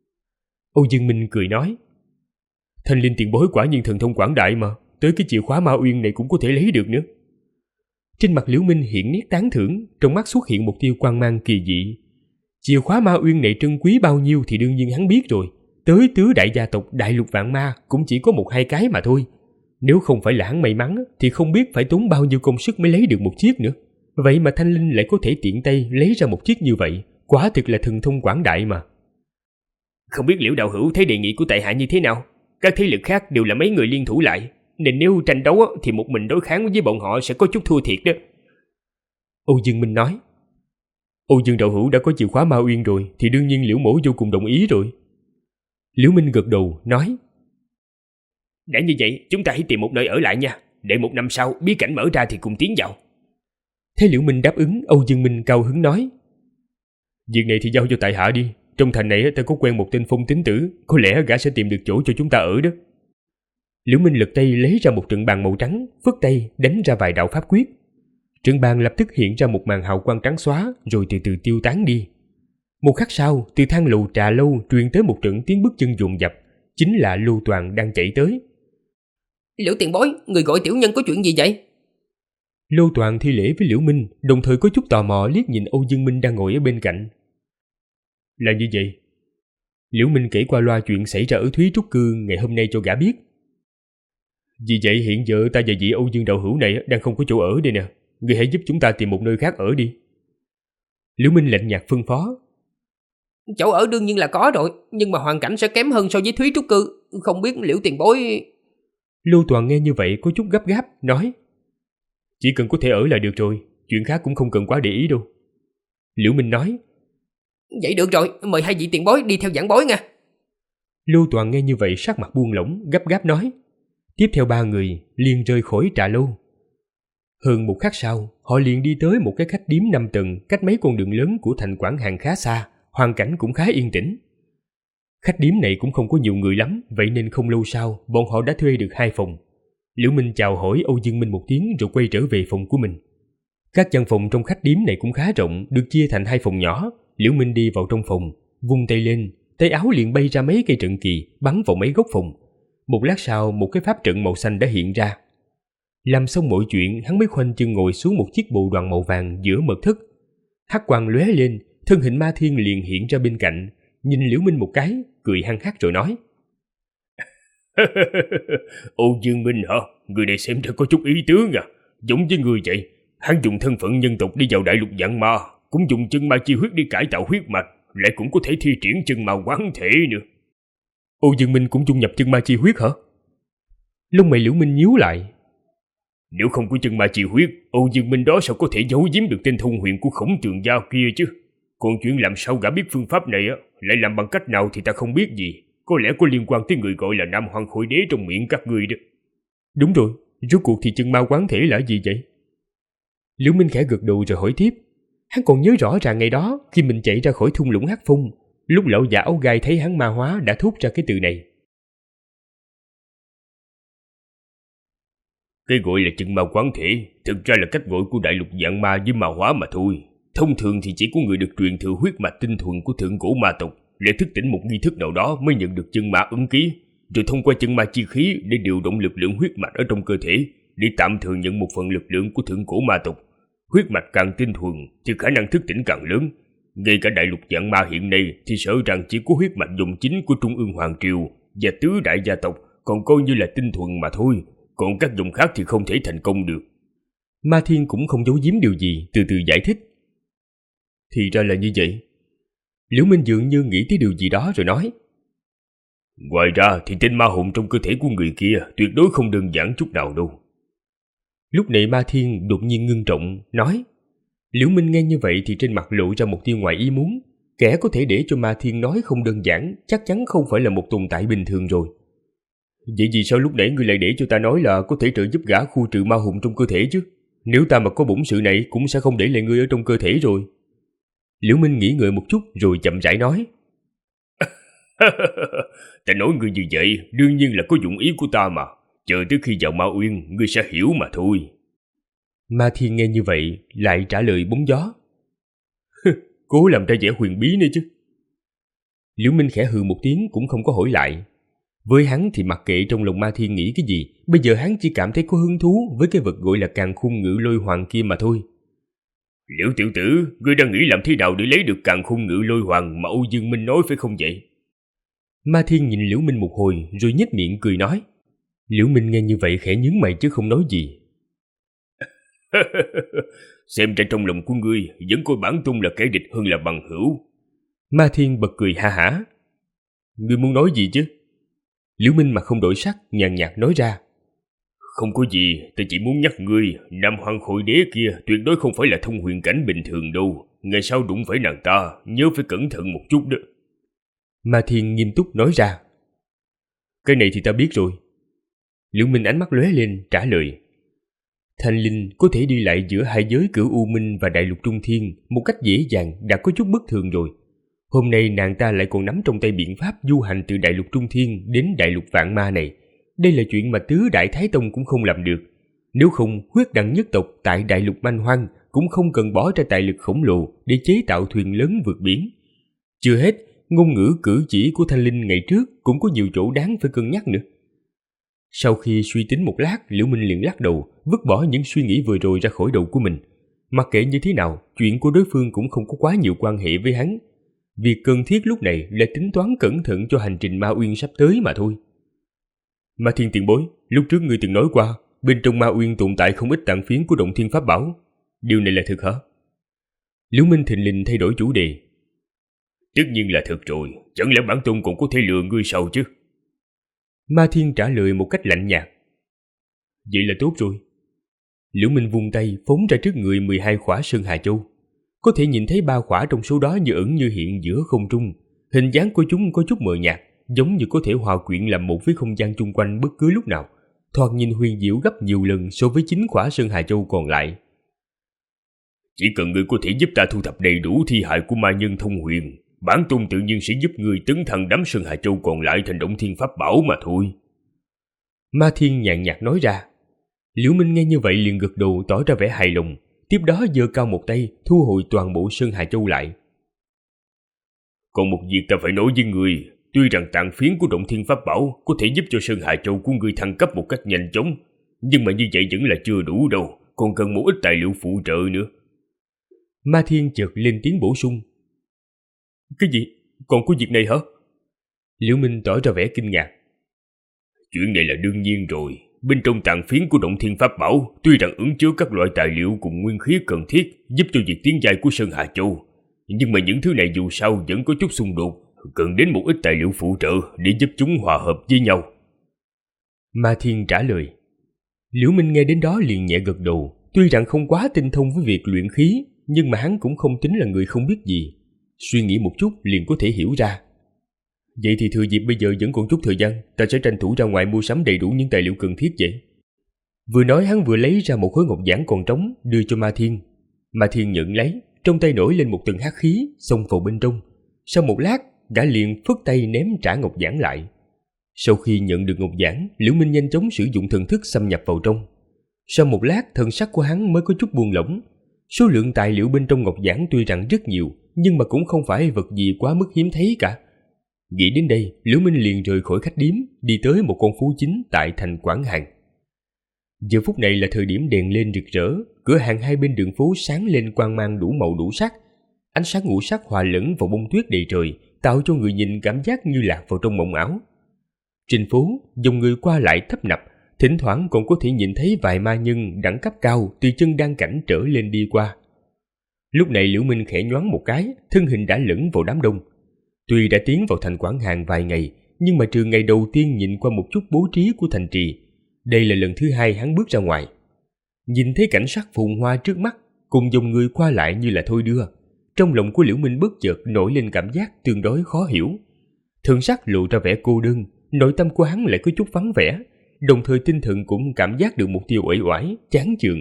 Âu Dương Minh cười nói. Thanh Linh tiền bối quả nhiên thần thông quảng đại mà, tới cái chìa khóa Ma Uyên này cũng có thể lấy được nữa. Trên mặt Liễu Minh hiện nét tán thưởng, trong mắt xuất hiện một tia quang mang kỳ dị. Chìa khóa Ma Uyên này trân quý bao nhiêu thì đương nhiên hắn biết rồi. Tới tứ đại gia tộc đại lục vạn ma cũng chỉ có một hai cái mà thôi. Nếu không phải là hắn may mắn thì không biết phải tốn bao nhiêu công sức mới lấy được một chiếc nữa. Vậy mà Thanh Linh lại có thể tiện tay lấy ra một chiếc như vậy, quả thực là thần thông quảng đại mà. Không biết Liễu đạo hữu thấy đề nghị của tại hạ như thế nào? Các thế lực khác đều là mấy người liên thủ lại, nên nếu tranh đấu thì một mình đối kháng với bọn họ sẽ có chút thua thiệt đó. Âu Dương Minh nói. Âu Dương đạo hữu đã có chìa khóa Ma Uyên rồi thì đương nhiên Liễu mỗ vô cùng đồng ý rồi. Liễu Minh gật đầu nói. Đã như vậy chúng ta hãy tìm một nơi ở lại nha, để một năm sau bí cảnh mở ra thì cùng tiến vào. Thế Liễu Minh đáp ứng, Âu Dương Minh cao hứng nói. Việc này thì giao cho tại hạ đi, trong thành này ta có quen một tên Phong Tín Tử, có lẽ gã sẽ tìm được chỗ cho chúng ta ở đó. Liễu Minh lật tay lấy ra một trận bàn màu trắng, phất tay đánh ra vài đạo pháp quyết. Trận bàn lập tức hiện ra một màn hào quang trắng xóa, rồi từ từ tiêu tán đi. Một khắc sau, từ thang lầu trà lâu truyền tới một trận tiếng bước chân dồn dập, chính là Lưu Toàn đang chạy tới. Liễu tiền bối, người gọi tiểu nhân có chuyện gì vậy? Lưu Toàn thi lễ với Liễu Minh, đồng thời có chút tò mò liếc nhìn Âu Dương Minh đang ngồi ở bên cạnh. Là như vậy. Liễu Minh kể qua loa chuyện xảy ra ở Thúy Trúc Cư ngày hôm nay cho gã biết. Vì vậy hiện giờ ta và vị Âu Dương đạo hữu này đang không có chỗ ở đây nè, người hãy giúp chúng ta tìm một nơi khác ở đi. Liễu Minh lạnh nhạt phân phó. Chỗ ở đương nhiên là có rồi, nhưng mà hoàn cảnh sẽ kém hơn so với Thúy Trúc Cư, không biết Liễu tiền bối... Lưu Toàn nghe như vậy có chút gấp gáp, nói. Chỉ cần có thể ở là được rồi, chuyện khác cũng không cần quá để ý đâu. Liễu Minh nói. Vậy được rồi, mời hai vị tiền bối đi theo giảng bối nha. Lưu Toàn nghe như vậy sắc mặt buông lỏng, gấp gáp nói. Tiếp theo ba người liền rời khỏi trà lâu. Hơn một khắc sau, họ liền đi tới một cái khách điếm 5 tầng cách mấy con đường lớn của thành Quảng Hàn khá xa, hoàn cảnh cũng khá yên tĩnh. Khách điếm này cũng không có nhiều người lắm, vậy nên không lâu sau, bọn họ đã thuê được 2 phòng. Liễu Minh chào hỏi Âu Dương Minh một tiếng rồi quay trở về phòng của mình. Các căn phòng trong khách điếm này cũng khá rộng, được chia thành 2 phòng nhỏ. Liễu Minh đi vào trong phòng, vung tay lên, tay áo liền bay ra mấy cây trận kỳ, bắn vào mấy góc phòng. Một lát sau, một cái pháp trận màu xanh đã hiện ra. Làm xong mọi chuyện, hắn mới khoanh chân ngồi xuống một chiếc bồ đoàn màu vàng giữa mật thất. Hắc quang lóe lên, thân hình Ma Thiên liền hiện ra bên cạnh, nhìn Liễu Minh một cái, cười hăng hắc rồi nói. Âu Dương Minh hả? Người này xem ra có chút ý tướng à. Giống với người vậy. Hắn dùng thân phận nhân tộc đi vào đại lục vạn ma, cũng dùng chân ma chi huyết đi cải tạo huyết mạch, lại cũng có thể thi triển chân ma quán thể nữa. Âu Dương Minh cũng dung nhập chân ma chi huyết hả? Lông mày Liễu Minh nhíu lại. Nếu không có chân ma chi huyết, Âu Dương Minh đó sao có thể giấu giếm được tên thông huyền của Khổng Tường Gia kia chứ? Còn chuyện làm sao gã biết phương pháp này lại làm bằng cách nào thì ta không biết gì. Có lẽ có liên quan tới người gọi là Nam Hoàng Khôi Đế trong miệng các ngươi đó. Đúng rồi, rốt cuộc thì chân ma quán thể là gì vậy? Liễu Minh khẽ gật đầu rồi hỏi tiếp. Hắn còn nhớ rõ ràng ngày đó khi mình chạy ra khỏi thung lũng Hắc Phong, lúc lão già áo gai thấy hắn ma hóa đã thốt ra cái từ này. Cái gọi là chân ma quán thể thực ra là cách gọi của đại lục vạn ma với ma hóa mà thôi. Thông thường thì chỉ có người được truyền thừa huyết mạch tinh thuần của thượng cổ ma tộc để thức tỉnh một nghi thức nào đó mới nhận được chân ma ấn ký, rồi thông qua chân ma chi khí để điều động lực lượng huyết mạch ở trong cơ thể để tạm thời nhận một phần lực lượng của thượng cổ ma tộc. Huyết mạch càng tinh thuần thì khả năng thức tỉnh càng lớn. Ngay cả đại lục vạn ma hiện nay thì sợ rằng chỉ có huyết mạch dòng chính của Trung ương Hoàng Triều và tứ đại gia tộc còn coi như là tinh thuần mà thôi, còn các dòng khác thì không thể thành công được. Ma Thiên cũng không giấu giếm điều gì, từ từ giải thích. Thì ra là như vậy. Liễu Minh dường như nghĩ tới điều gì đó rồi nói. Ngoài ra thì tên ma hồn trong cơ thể của người kia tuyệt đối không đơn giản chút nào đâu. Lúc này Ma Thiên đột nhiên ngưng trọng, nói. Liễu Minh nghe như vậy thì trên mặt lộ ra một tia ngoài ý muốn. Kẻ có thể để cho Ma Thiên nói không đơn giản chắc chắn không phải là một tồn tại bình thường rồi. Vậy vì sao lúc nãy ngươi lại để cho ta nói là có thể trợ giúp gã khu trừ ma hồn trong cơ thể chứ? Nếu ta mà có bổn sự này cũng sẽ không để lại ngươi ở trong cơ thể rồi. Liễu Minh nghĩ ngợi một chút rồi chậm rãi nói. Ta nói ngươi như vậy đương nhiên là có dụng ý của ta mà. Chờ tới khi vào Ma Uyên ngươi sẽ hiểu mà thôi. Ma Thiên nghe như vậy lại trả lời bóng gió. Cố làm ra vẻ huyền bí nữa chứ. Liễu Minh khẽ hừ một tiếng cũng không có hỏi lại. Với hắn thì mặc kệ trong lòng Ma Thiên nghĩ cái gì, bây giờ hắn chỉ cảm thấy có hứng thú với cái vật gọi là càn khôn ngự lôi hoàng kia mà thôi. Liễu tiểu tử, ngươi đang nghĩ làm thế nào để lấy được càn khôn ngự lôi hoàng mà Âu Dương Minh nói phải không vậy? Ma Thiên nhìn Liễu Minh một hồi rồi nhếch miệng cười nói. Liễu Minh nghe như vậy khẽ nhướng mày chứ không nói gì. Xem ra trong lòng của ngươi vẫn coi bản tôn là kẻ địch hơn là bằng hữu. Ma Thiên bật cười ha hả. Ngươi muốn nói gì chứ? Liễu Minh mà không đổi sắc, nhàn nhạt nói ra. Không có gì, ta chỉ muốn nhắc ngươi, Nam Hoàng Khôi Đế kia tuyệt đối không phải là thông huyền cảnh bình thường đâu. Ngày sau đụng phải nàng ta, nhớ phải cẩn thận một chút đó. Ma Thiên nghiêm túc nói ra. Cái này thì ta biết rồi. Liễu Minh ánh mắt lóe lên trả lời. Thanh linh có thể đi lại giữa hai giới Cửu U Minh và Đại Lục Trung Thiên một cách dễ dàng đã có chút bất thường rồi. Hôm nay nàng ta lại còn nắm trong tay biện pháp du hành từ Đại Lục Trung Thiên đến Đại Lục Vạn Ma này. Đây là chuyện mà tứ đại Thái Tông cũng không làm được. Nếu không, huyết đẳng nhất tộc tại Đại Lục Manh Hoang cũng không cần bỏ ra tài lực khổng lồ để chế tạo thuyền lớn vượt biển. Chưa hết, ngôn ngữ cử chỉ của Thanh linh ngày trước cũng có nhiều chỗ đáng phải cân nhắc nữa. Sau khi suy tính một lát, Liễu Minh liền lắc đầu, vứt bỏ những suy nghĩ vừa rồi ra khỏi đầu của mình. Mặc kệ như thế nào, chuyện của đối phương cũng không có quá nhiều quan hệ với hắn. Việc cần thiết lúc này là tính toán cẩn thận cho hành trình Ma Uyên sắp tới mà thôi. Ma Thiên tiền bối, lúc trước ngươi từng nói qua, bên trong Ma Uyên tồn tại không ít tàn phiến của Động Thiên Pháp Bảo. Điều này là thật hả? Liễu Minh thình lình thay đổi chủ đề. Tất nhiên là thật rồi, chẳng lẽ bản tôn còn có thể lừa ngươi sao chứ? Ma Thiên trả lời một cách lạnh nhạt. Vậy là tốt rồi. Liễu Minh vung tay phóng ra trước người 12 khỏa Sơn Hà Châu. Có thể nhìn thấy 3 khỏa trong số đó như ẩn như hiện giữa không trung. Hình dáng của chúng có chút mờ nhạt, giống như có thể hòa quyện làm một với không gian chung quanh bất cứ lúc nào. Thoạt nhìn huyền diệu gấp nhiều lần so với 9 khỏa Sơn Hà Châu còn lại. Chỉ cần ngươi có thể giúp ta thu thập đầy đủ thi hài của ma nhân thông huyền, bản tôn tự nhiên sẽ giúp ngươi tấn thăng đám Sơn Hà Châu còn lại thành Động Thiên Pháp Bảo mà thôi. Ma Thiên nhàn nhạt nói ra. Liễu Minh nghe như vậy liền gật đầu tỏ ra vẻ hài lòng, tiếp đó giơ cao một tay thu hồi toàn bộ Sơn Hà Châu lại. Còn một việc ta phải nói với ngươi, tuy rằng tàn phiến của Động Thiên Pháp Bảo có thể giúp cho Sơn Hà Châu của ngươi thăng cấp một cách nhanh chóng, nhưng mà như vậy vẫn là chưa đủ đâu, còn cần một ít tài liệu phụ trợ nữa. Ma Thiên chợt lên tiếng bổ sung. Cái gì? Còn có việc này hả? Liễu Minh tỏ ra vẻ kinh ngạc. Chuyện này là đương nhiên rồi. Bên trong tàn phiến của Động Thiên Pháp Bảo tuy rằng ẩn chứa các loại tài liệu cùng nguyên khí cần thiết giúp cho việc tiến giai của Sơn Hà Châu, nhưng mà những thứ này dù sao vẫn có chút xung đột, cần đến một ít tài liệu phụ trợ để giúp chúng hòa hợp với nhau. Ma Thiên trả lời. Liễu Minh nghe đến đó liền nhẹ gật đầu. Tuy rằng không quá tinh thông với việc luyện khí, nhưng mà hắn cũng không tính là người không biết gì. Suy nghĩ một chút liền có thể hiểu ra. Vậy thì thừa dịp bây giờ vẫn còn chút thời gian, ta sẽ tranh thủ ra ngoài mua sắm đầy đủ những tài liệu cần thiết vậy. Vừa nói hắn vừa lấy ra một khối ngọc giản còn trống đưa cho Ma Thiên. Ma Thiên nhận lấy, trong tay nổi lên một tầng hắc khí, xông vào bên trong. Sau một lát, gã liền phất tay ném trả ngọc giản lại. Sau khi nhận được ngọc giản, Liễu Minh nhanh chóng sử dụng thần thức xâm nhập vào trong. Sau một lát, thần sắc của hắn mới có chút buông lỏng. Số lượng tài liệu bên trong ngọc giản tuy rằng rất nhiều, nhưng mà cũng không phải vật gì quá mức hiếm thấy cả. Nghĩ đến đây, Liễu Minh liền rời khỏi khách điếm, đi tới một con phố chính tại thành Quảng Hàn. Giờ phút này là thời điểm đèn lên rực rỡ, cửa hàng hai bên đường phố sáng lên quang mang đủ màu đủ sắc. Ánh sáng ngũ sắc hòa lẫn vào bông tuyết đầy trời, tạo cho người nhìn cảm giác như lạc vào trong mộng ảo. Trên phố, dòng người qua lại tấp nập, thỉnh thoảng còn có thể nhìn thấy vài ma nhân đẳng cấp cao từ chân đan cảnh trở lên đi qua. Lúc này Liễu Minh khẽ nhoáng một cái, thân hình đã lẫn vào đám đông. Tuy đã tiến vào thành Quảng Hàn vài ngày, nhưng mà trừ ngày đầu tiên nhìn qua một chút bố trí của thành trì, đây là lần thứ hai hắn bước ra ngoài. Nhìn thấy cảnh sắc phồn hoa trước mắt, cùng dòng người qua lại như là thôi đưa, trong lòng của Liễu Minh bất chợt nổi lên cảm giác tương đối khó hiểu. Thần sắc lộ ra vẻ cô đơn, nội tâm của hắn lại có chút vắng vẻ, đồng thời tinh thần cũng cảm giác được một tia uể oải, chán chường.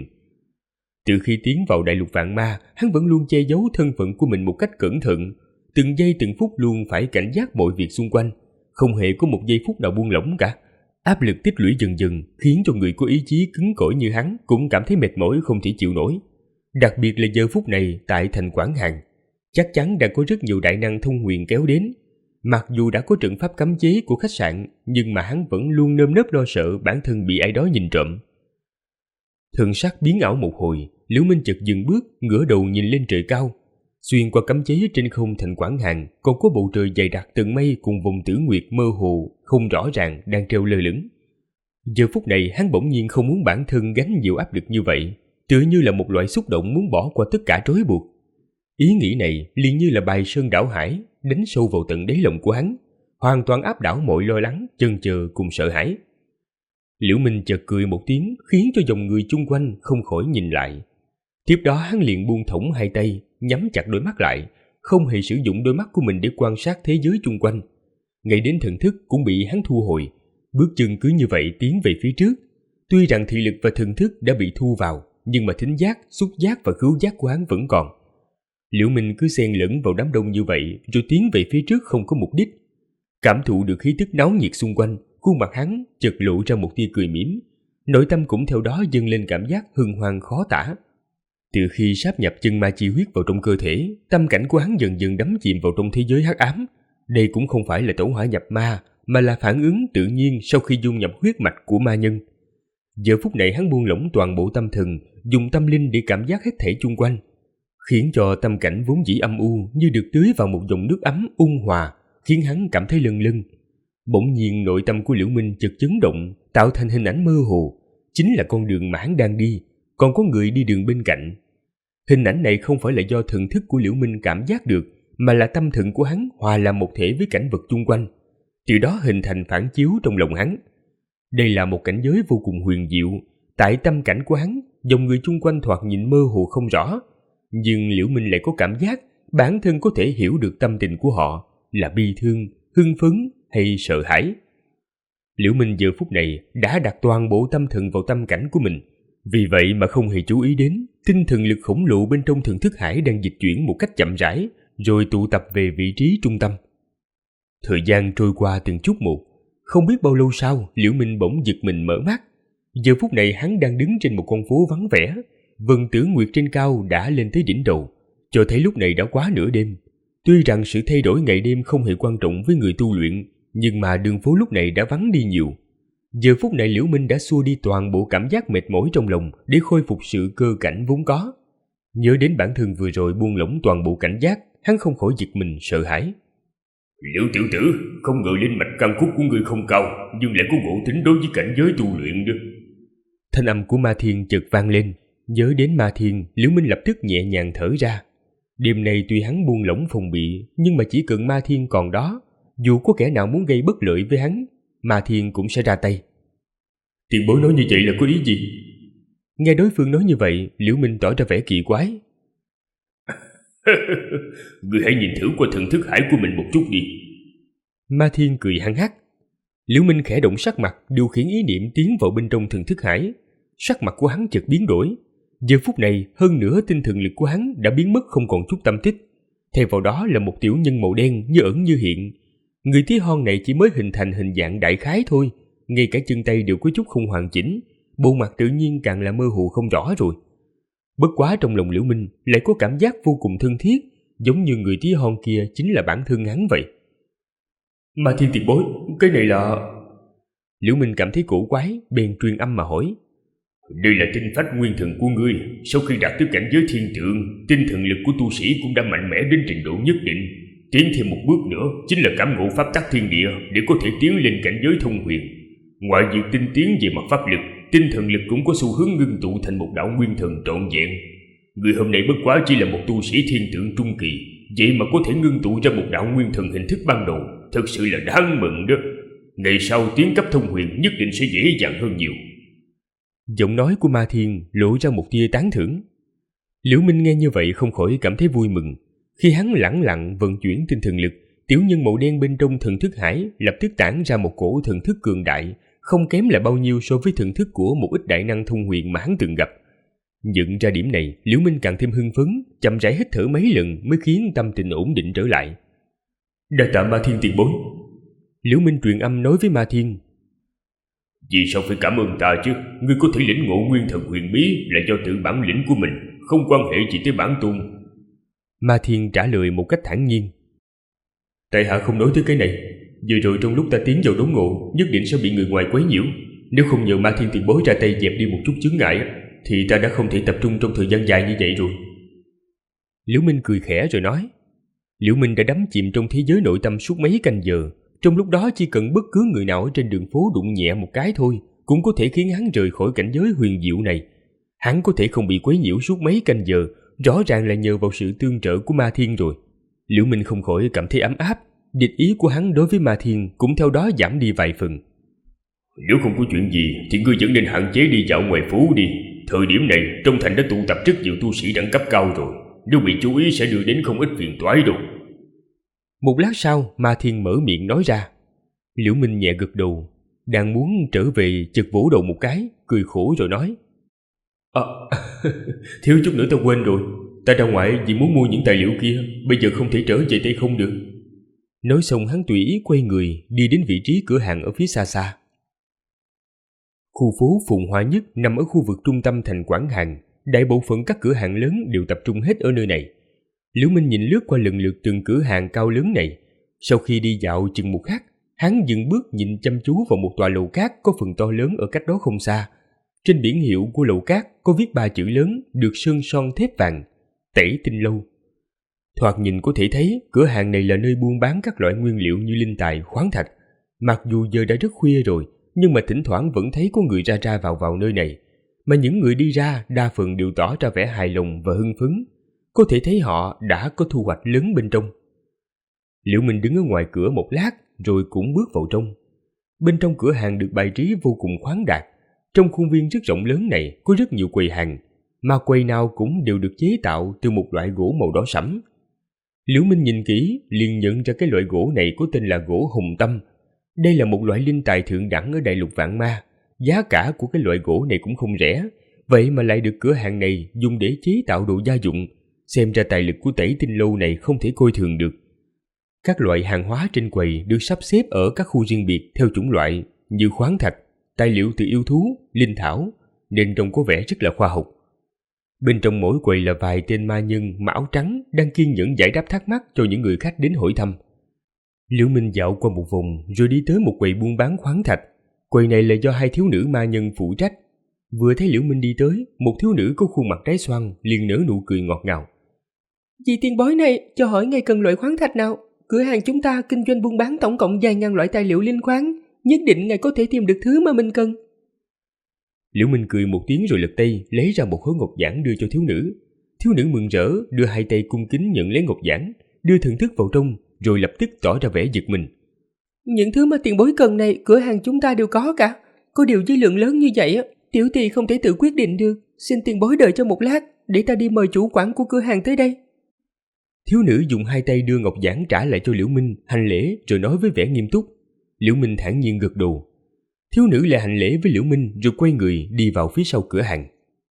Từ khi tiến vào đại lục vạn ma, hắn vẫn luôn che giấu thân phận của mình một cách cẩn thận, từng giây từng phút luôn phải cảnh giác mọi việc xung quanh, không hề có một giây phút nào buông lỏng cả. Áp lực tích lũy dần dần khiến cho người có ý chí cứng cỏi như hắn cũng cảm thấy mệt mỏi không thể chịu nổi. Đặc biệt là giờ phút này tại thành Quảng Hàn, chắc chắn đã có rất nhiều đại năng thông huyền kéo đến. Mặc dù đã có trận pháp cấm chế của khách sạn, nhưng mà hắn vẫn luôn nơm nớp lo sợ bản thân bị ai đó nhìn trộm. Thần sắc biến ảo một hồi, Liễu Minh chợt dừng bước, ngửa đầu nhìn lên trời cao. Xuyên qua cấm chế trên không thành Quảng Hàn, còn có bầu trời dày đặc tầng mây cùng vùng tử nguyệt mơ hồ, không rõ ràng đang treo lơ lửng. Giờ phút này hắn bỗng nhiên không muốn bản thân gánh nhiều áp lực như vậy, tựa như là một loại xúc động muốn bỏ qua tất cả trói buộc. Ý nghĩ này liền như là bài sơn đảo hải, đánh sâu vào tận đáy lòng của hắn, hoàn toàn áp đảo mọi lo lắng, chần chờ cùng sợ hãi. Liễu Minh chợt cười một tiếng, khiến cho dòng người chung quanh không khỏi nhìn lại. Tiếp đó hắn liền buông thõng hai tay, nhắm chặt đôi mắt lại, không hề sử dụng đôi mắt của mình để quan sát thế giới chung quanh. Ngay đến thần thức cũng bị hắn thu hồi, bước chân cứ như vậy tiến về phía trước. Tuy rằng thị lực và thần thức đã bị thu vào, nhưng mà thính giác, xúc giác và khứu giác của hắn vẫn còn. Liễu Minh cứ xen lẫn vào đám đông như vậy, rồi tiến về phía trước không có mục đích. Cảm thụ được khí tức náo nhiệt xung quanh, khuôn mặt hắn chợt lộ ra một tia cười mỉm, nội tâm cũng theo đó dâng lên cảm giác hân hoan khó tả. Từ khi sáp nhập chân ma chi huyết vào trong cơ thể, tâm cảnh của hắn dần dần đắm chìm vào trong thế giới hắc ám. Đây cũng không phải là tẩu hỏa nhập ma, mà là phản ứng tự nhiên sau khi dung nhập huyết mạch của ma nhân. Giờ phút này hắn buông lỏng toàn bộ tâm thần, dùng tâm linh để cảm giác hết thảy chung quanh, khiến cho tâm cảnh vốn dĩ âm u như được tưới vào một dòng nước ấm ôn hòa, khiến hắn cảm thấy lâng lâng. Bỗng nhiên nội tâm của Liễu Minh chợt chấn động, tạo thành hình ảnh mơ hồ, chính là con đường mà hắn đang đi, còn có người đi đường bên cạnh. Hình ảnh này không phải là do thần thức của Liễu Minh cảm giác được, mà là tâm thần của hắn hòa làm một thể với cảnh vật chung quanh, từ đó hình thành phản chiếu trong lòng hắn. Đây là một cảnh giới vô cùng huyền diệu. Tại tâm cảnh của hắn, dòng người chung quanh thoạt nhìn mơ hồ không rõ, nhưng Liễu Minh lại có cảm giác bản thân có thể hiểu được tâm tình của họ là bi thương, hưng phấn hay sợ hãi. Liễu Minh giờ phút này đã đặt toàn bộ tâm thần vào tâm cảnh của mình, vì vậy mà không hề chú ý đến tinh thần lực khổng lồ bên trong thần thức hải đang dịch chuyển một cách chậm rãi, rồi tụ tập về vị trí trung tâm. Thời gian trôi qua từng chút một, không biết bao lâu sau, Liễu Minh bỗng giật mình mở mắt. Giờ phút này hắn đang đứng trên một con phố vắng vẻ, vầng tử nguyệt trên cao đã lên tới đỉnh đầu, cho thấy lúc này đã quá nửa đêm. Tuy rằng sự thay đổi ngày đêm không hề quan trọng với người tu luyện, nhưng mà đường phố lúc này đã vắng đi nhiều. Giờ phút này Liễu Minh đã xua đi toàn bộ cảm giác mệt mỏi trong lòng để khôi phục sự cơ cảnh vốn có. Nhớ đến bản thân vừa rồi buông lỏng toàn bộ cảnh giác, hắn không khỏi giật mình sợ hãi. Liễu tiểu tử, không ngờ linh mạch căn cốt của ngươi không cao, nhưng lại có ngộ tính đối với cảnh giới tu luyện đó. Thanh âm của Ma Thiên chợt vang lên. Nhớ đến Ma Thiên, Liễu Minh lập tức nhẹ nhàng thở ra. Đêm nay tuy hắn buông lỏng phòng bị, nhưng mà chỉ cần Ma Thiên còn đó, dù có kẻ nào muốn gây bất lợi với hắn, Ma Thiên cũng sẽ ra tay. Tiền bối nói như vậy là có ý gì? Nghe đối phương nói như vậy, Liễu Minh tỏ ra vẻ kỳ quái. Ngươi hãy nhìn thử qua thần thức hải của mình một chút đi. Ma Thiên cười hăng hắc. Liễu Minh khẽ động sắc mặt, điều khiển ý niệm tiến vào bên trong thần thức hải. Sắc mặt của hắn chợt biến đổi. Giờ phút này, hơn nữa tinh thần lực của hắn đã biến mất không còn chút tâm tích. Thay vào đó là một tiểu nhân màu đen như ẩn như hiện. Người tí hon này chỉ mới hình thành hình dạng đại khái thôi, ngay cả chân tay đều có chút không hoàn chỉnh, bộ mặt tự nhiên càng là mơ hồ không rõ rồi. Bất quá trong lòng Liễu Minh lại có cảm giác vô cùng thân thiết, giống như người tí hon kia chính là bản thân hắn vậy. Ma Thiên tiền bối, cái này là... Liễu Minh cảm thấy cổ quái, bèn truyền âm mà hỏi. Đây là tinh phách nguyên thần của ngươi. Sau khi đạt tới cảnh giới thiên tượng, tinh thần lực của tu sĩ cũng đã mạnh mẽ đến trình độ nhất định. Tiến thêm một bước nữa chính là cảm ngộ pháp tắc thiên địa để có thể tiến lên cảnh giới thông huyền. Ngoài việc tinh tiến về mặt pháp lực, tinh thần lực cũng có xu hướng ngưng tụ thành một đạo nguyên thần trọn vẹn. Người hôm nay bất quá chỉ là một tu sĩ thiên tượng trung kỳ, vậy mà có thể ngưng tụ ra một đạo nguyên thần hình thức ban đầu, thật sự là đáng mừng đó. Ngày sau tiến cấp thông huyền nhất định sẽ dễ dàng hơn nhiều. Giọng nói của Ma Thiên lộ ra một tia tán thưởng. Liễu Minh nghe như vậy không khỏi cảm thấy vui mừng. Khi hắn lẳng lặng vận chuyển tinh thần lực, tiểu nhân màu đen bên trong thần thức hải lập tức tản ra một cổ thần thức cường đại, không kém là bao nhiêu so với thần thức của một ít đại năng thông huyền mà hắn từng gặp. Nhận ra điểm này, Liễu Minh càng thêm hưng phấn, chậm rãi hít thở mấy lần mới khiến tâm tình ổn định trở lại. Đa tạ Ma Thiên tiền bối. Liễu Minh truyền âm nói với Ma Thiên. Vì sao phải cảm ơn ta chứ? Ngươi có thể lĩnh ngộ nguyên thần huyền bí là do tự bản lĩnh của mình, không quan hệ gì tới bản tôn. Ma Thiên trả lời một cách thản nhiên. Tại hạ không nói tới cái này. Vừa rồi trong lúc ta tiến vào đốn ngộ, nhất định sẽ bị người ngoài quấy nhiễu. Nếu không nhờ Ma Thiên tiền bối ra tay dẹp đi một chút chướng ngại, thì ta đã không thể tập trung trong thời gian dài như vậy rồi. Liễu Minh cười khẽ rồi nói. Liễu Minh đã đắm chìm trong thế giới nội tâm suốt mấy canh giờ. Trong lúc đó chỉ cần bất cứ người nào ở trên đường phố đụng nhẹ một cái thôi, cũng có thể khiến hắn rời khỏi cảnh giới huyền diệu này. Hắn có thể không bị quấy nhiễu suốt mấy canh giờ, rõ ràng là nhờ vào sự tương trợ của Ma Thiên rồi. Liễu Minh không khỏi cảm thấy ấm áp, địch ý của hắn đối với Ma Thiên cũng theo đó giảm đi vài phần. Nếu không có chuyện gì thì ngươi vẫn nên hạn chế đi dạo ngoài phố đi. Thời điểm này trong thành đã tụ tập rất nhiều tu sĩ đẳng cấp cao rồi, nếu bị chú ý sẽ đưa đến không ít phiền toái đâu. Một lát sau, Ma Thiên mở miệng nói ra. Liễu Minh nhẹ gật đầu, đang muốn trở về chợt vỗ đầu một cái, cười khổ rồi nói. Thiếu chút nữa ta quên rồi. Ta ra ngoài vì muốn mua những tài liệu kia, bây giờ không thể trở về tay không được. Nói xong hắn tùy ý quay người đi đến vị trí cửa hàng ở phía xa xa. Khu phố phồn hoa nhất nằm ở khu vực trung tâm thành Quảng Hàn. Đại bộ phận các cửa hàng lớn đều tập trung hết ở nơi này. Liễu Minh nhìn lướt qua lần lượt từng cửa hàng cao lớn này. Sau khi đi dạo chừng một khắc, hắn dừng bước nhìn chăm chú vào một tòa lầu cát có phần to lớn ở cách đó không xa. Trên biển hiệu của lầu cát có viết 3 chữ lớn được sơn son thép vàng: Tẩy Tinh Lâu. Thoạt nhìn có thể thấy cửa hàng này là nơi buôn bán các loại nguyên liệu như linh tài, khoáng thạch. Mặc dù giờ đã rất khuya rồi, nhưng mà thỉnh thoảng vẫn thấy có người ra ra vào nơi này. Mà những người đi ra đa phần đều tỏ ra vẻ hài lòng và hưng phấn. Có thể thấy họ đã có thu hoạch lớn bên trong. Liễu Minh đứng ở ngoài cửa một lát rồi cũng bước vào trong. Bên trong cửa hàng được bày trí vô cùng khoáng đạt. Trong khuôn viên rất rộng lớn này có rất nhiều quầy hàng, mà quầy nào cũng đều được chế tạo từ một loại gỗ màu đỏ sẫm. Liễu Minh nhìn kỹ liền nhận ra cái loại gỗ này có tên là gỗ hồng tâm. Đây là một loại linh tài thượng đẳng ở đại lục Vạn Ma. Giá cả của cái loại gỗ này cũng không rẻ, vậy mà lại được cửa hàng này dùng để chế tạo đồ gia dụng. Xem ra tài lực của Tẩy Tinh Lâu này không thể coi thường được. Các loại hàng hóa trên quầy được sắp xếp ở các khu riêng biệt theo chủng loại như khoáng thạch, tài liệu từ yêu thú, linh thảo, nên trông có vẻ rất là khoa học. Bên trong mỗi quầy là vài tên ma nhân mà áo trắng đang kiên nhẫn giải đáp thắc mắc cho những người khách đến hỏi thăm. Liễu Minh dạo qua một vòng rồi đi tới một quầy buôn bán khoáng thạch. Quầy này là do 2 thiếu nữ ma nhân phụ trách. Vừa thấy Liễu Minh đi tới, một thiếu nữ có khuôn mặt trái xoan liền nở nụ cười ngọt ngào. Vị tiền bối này cho hỏi ngài cần loại khoáng thạch nào? cửa hàng chúng ta kinh doanh buôn bán tổng cộng vài ngàn loại tài liệu liên quan, nhất định ngài có thể tìm được thứ mà mình cần. Liễu Minh cười một tiếng rồi lật tay lấy ra một khối ngọc giản đưa cho thiếu nữ. Thiếu nữ mừng rỡ đưa hai tay cung kính nhận lấy ngọc giản, đưa thần thức vào trong rồi lập tức tỏ ra vẻ giật mình. Những thứ mà tiền bối cần này cửa hàng chúng ta đều có cả. Có điều với lượng lớn như vậy tiểu tỳ không thể tự quyết định được. Xin tiền bối đợi cho một lát để ta đi mời chủ quản của cửa hàng tới đây. Thiếu nữ dùng hai tay đưa ngọc giản trả lại cho Liễu Minh, hành lễ rồi nói với vẻ nghiêm túc. Liễu Minh thản nhiên gật đầu. Thiếu nữ lại hành lễ với Liễu Minh rồi quay người đi vào phía sau cửa hàng.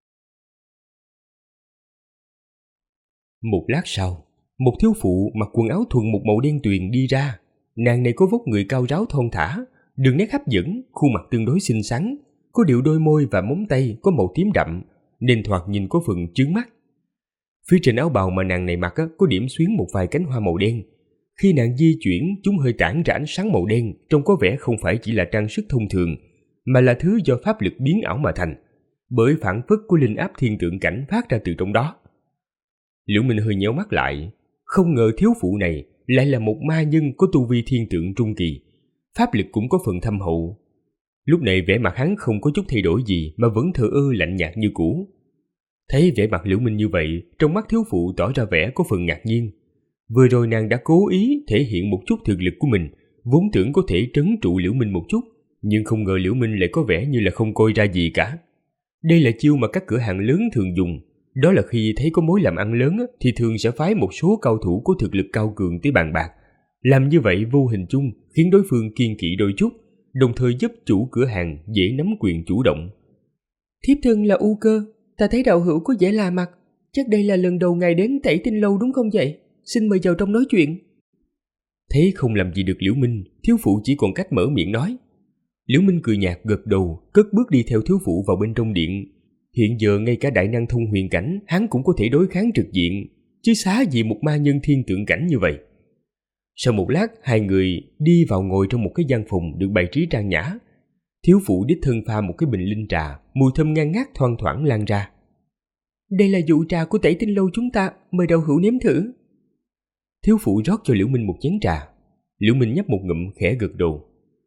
Một lát sau, một thiếu phụ mặc quần áo thuần một màu đen tuyền đi ra. Nàng này có vóc người cao ráo thon thả, đường nét hấp dẫn, khuôn mặt tương đối xinh xắn, có điệu đôi môi và móng tay có màu tím đậm, nên thoạt nhìn có phần chướng mắt. Phía trên áo bào mà nàng này mặc có điểm xuyến một vài cánh hoa màu đen. Khi nàng di chuyển, chúng hơi tản ra ánh sáng màu đen, trông có vẻ không phải chỉ là trang sức thông thường, mà là thứ do pháp lực biến ảo mà thành, bởi phản phất của linh áp thiên tượng cảnh phát ra từ trong đó. Liễu Minh hơi nhéo mắt lại, không ngờ thiếu phụ này lại là một ma nhân có tu vi thiên tượng trung kỳ, pháp lực cũng có phần thâm hậu. Lúc này vẻ mặt hắn không có chút thay đổi gì mà vẫn thờ ơ lạnh nhạt như cũ. Thấy vẻ mặt Liễu Minh như vậy, trong mắt thiếu phụ tỏ ra vẻ có phần ngạc nhiên. Vừa rồi nàng đã cố ý thể hiện một chút thực lực của mình, vốn tưởng có thể trấn trụ Liễu Minh một chút, nhưng không ngờ Liễu Minh lại có vẻ như là không coi ra gì cả. Đây là chiêu mà các cửa hàng lớn thường dùng, đó là khi thấy có mối làm ăn lớn thì thường sẽ phái một số cao thủ có thực lực cao cường tới bàn bạc. Làm như vậy vô hình chung khiến đối phương kiêng kỵ đôi chút, đồng thời giúp chủ cửa hàng dễ nắm quyền chủ động. Thiếp thân là U Cơ, ta thấy đạo hữu có vẻ lạ mặt, chắc đây là lần đầu ngài đến Tẩy Tinh Lâu đúng không vậy? Xin mời vào trong nói chuyện. Thấy không làm gì được Liễu Minh, thiếu phụ chỉ còn cách mở miệng nói. Liễu Minh cười nhạt gật đầu, cất bước đi theo thiếu phụ vào bên trong điện. Hiện giờ ngay cả đại năng thông huyền cảnh hắn cũng có thể đối kháng trực diện, chứ xá gì một ma nhân thiên tượng cảnh như vậy. Sau một lát, hai người đi vào ngồi trong một cái gian phòng được bày trí trang nhã. Thiếu phụ đích thân pha một cái bình linh trà, mùi thơm ngang ngát thoang thoảng lan ra. Đây là dụ trà của Tẩy Tinh Lâu chúng ta, mời đạo hữu nếm thử. Thiếu phụ rót cho Liễu Minh một chén trà. Liễu Minh nhấp một ngụm khẽ gật đầu.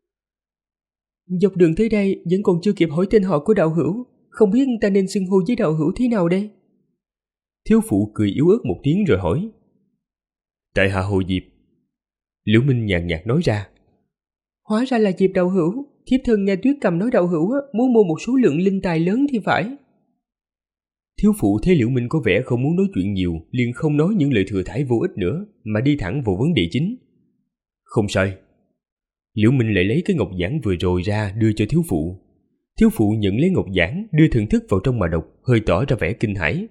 Dọc đường tới đây vẫn còn chưa kịp hỏi tên họ của đạo hữu, không biết ta nên xưng hô với đạo hữu thế nào đây? Thiếu phụ cười yếu ớt một tiếng rồi hỏi. Tại hạ Hồ Diệp. Liễu Minh nhàn nhạt nói ra. Hóa ra là Diệp đạo hữu, thiếp thân nghe Tuyết Cầm nói đạo hữu muốn mua một số lượng linh tài lớn thì phải. Thiếu phụ thấy Liễu Minh có vẻ không muốn nói chuyện nhiều, liền không nói những lời thừa thãi vô ích nữa, mà đi thẳng vào vấn đề chính. Không sai. Liễu Minh lại lấy cái ngọc giản vừa rồi ra đưa cho thiếu phụ. Thiếu phụ nhận lấy ngọc giản, đưa thần thức vào trong mà đọc, hơi tỏ ra vẻ kinh hãi.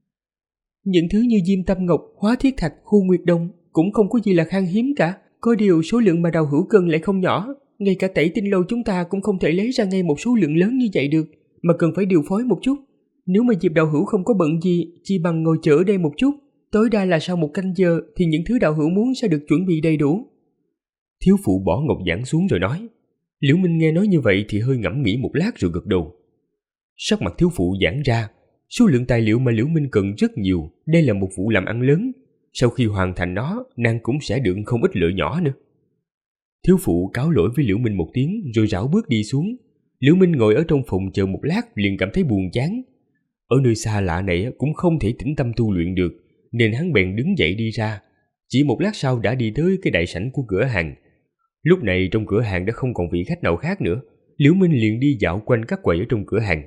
Những thứ như diêm tâm ngọc, hóa thiết thạch, khu nguyệt đông cũng không có gì là khan hiếm cả. Có điều số lượng mà đạo hữu cần lại không nhỏ. Ngay cả Tẩy Tinh Lâu chúng ta cũng không thể lấy ra ngay một số lượng lớn như vậy được, mà cần phải điều phối một chút. Nếu mà Diệp đạo hữu không có bận gì, chỉ bằng ngồi chờ ở đây một chút, tối đa là sau một canh giờ thì những thứ đạo hữu muốn sẽ được chuẩn bị đầy đủ. Thiếu phụ bỏ ngọc giản xuống rồi nói. Liễu Minh nghe nói như vậy thì hơi ngẫm nghĩ một lát rồi gật đầu. Sắc mặt thiếu phụ giãn ra, số lượng tài liệu mà Liễu Minh cần rất nhiều, đây là một vụ làm ăn lớn. Sau khi hoàn thành nó, nàng cũng sẽ được không ít lợi nhỏ nữa. Thiếu phụ cáo lỗi với Liễu Minh một tiếng rồi rảo bước đi xuống. Liễu Minh ngồi ở trong phòng chờ một lát liền cảm thấy buồn chán. Ở nơi xa lạ này cũng không thể tĩnh tâm tu luyện được, nên hắn bèn đứng dậy đi ra. Chỉ một lát sau đã đi tới cái đại sảnh của cửa hàng. Lúc này trong cửa hàng đã không còn vị khách nào khác nữa, Liễu Minh liền đi dạo quanh các quầy ở trong cửa hàng.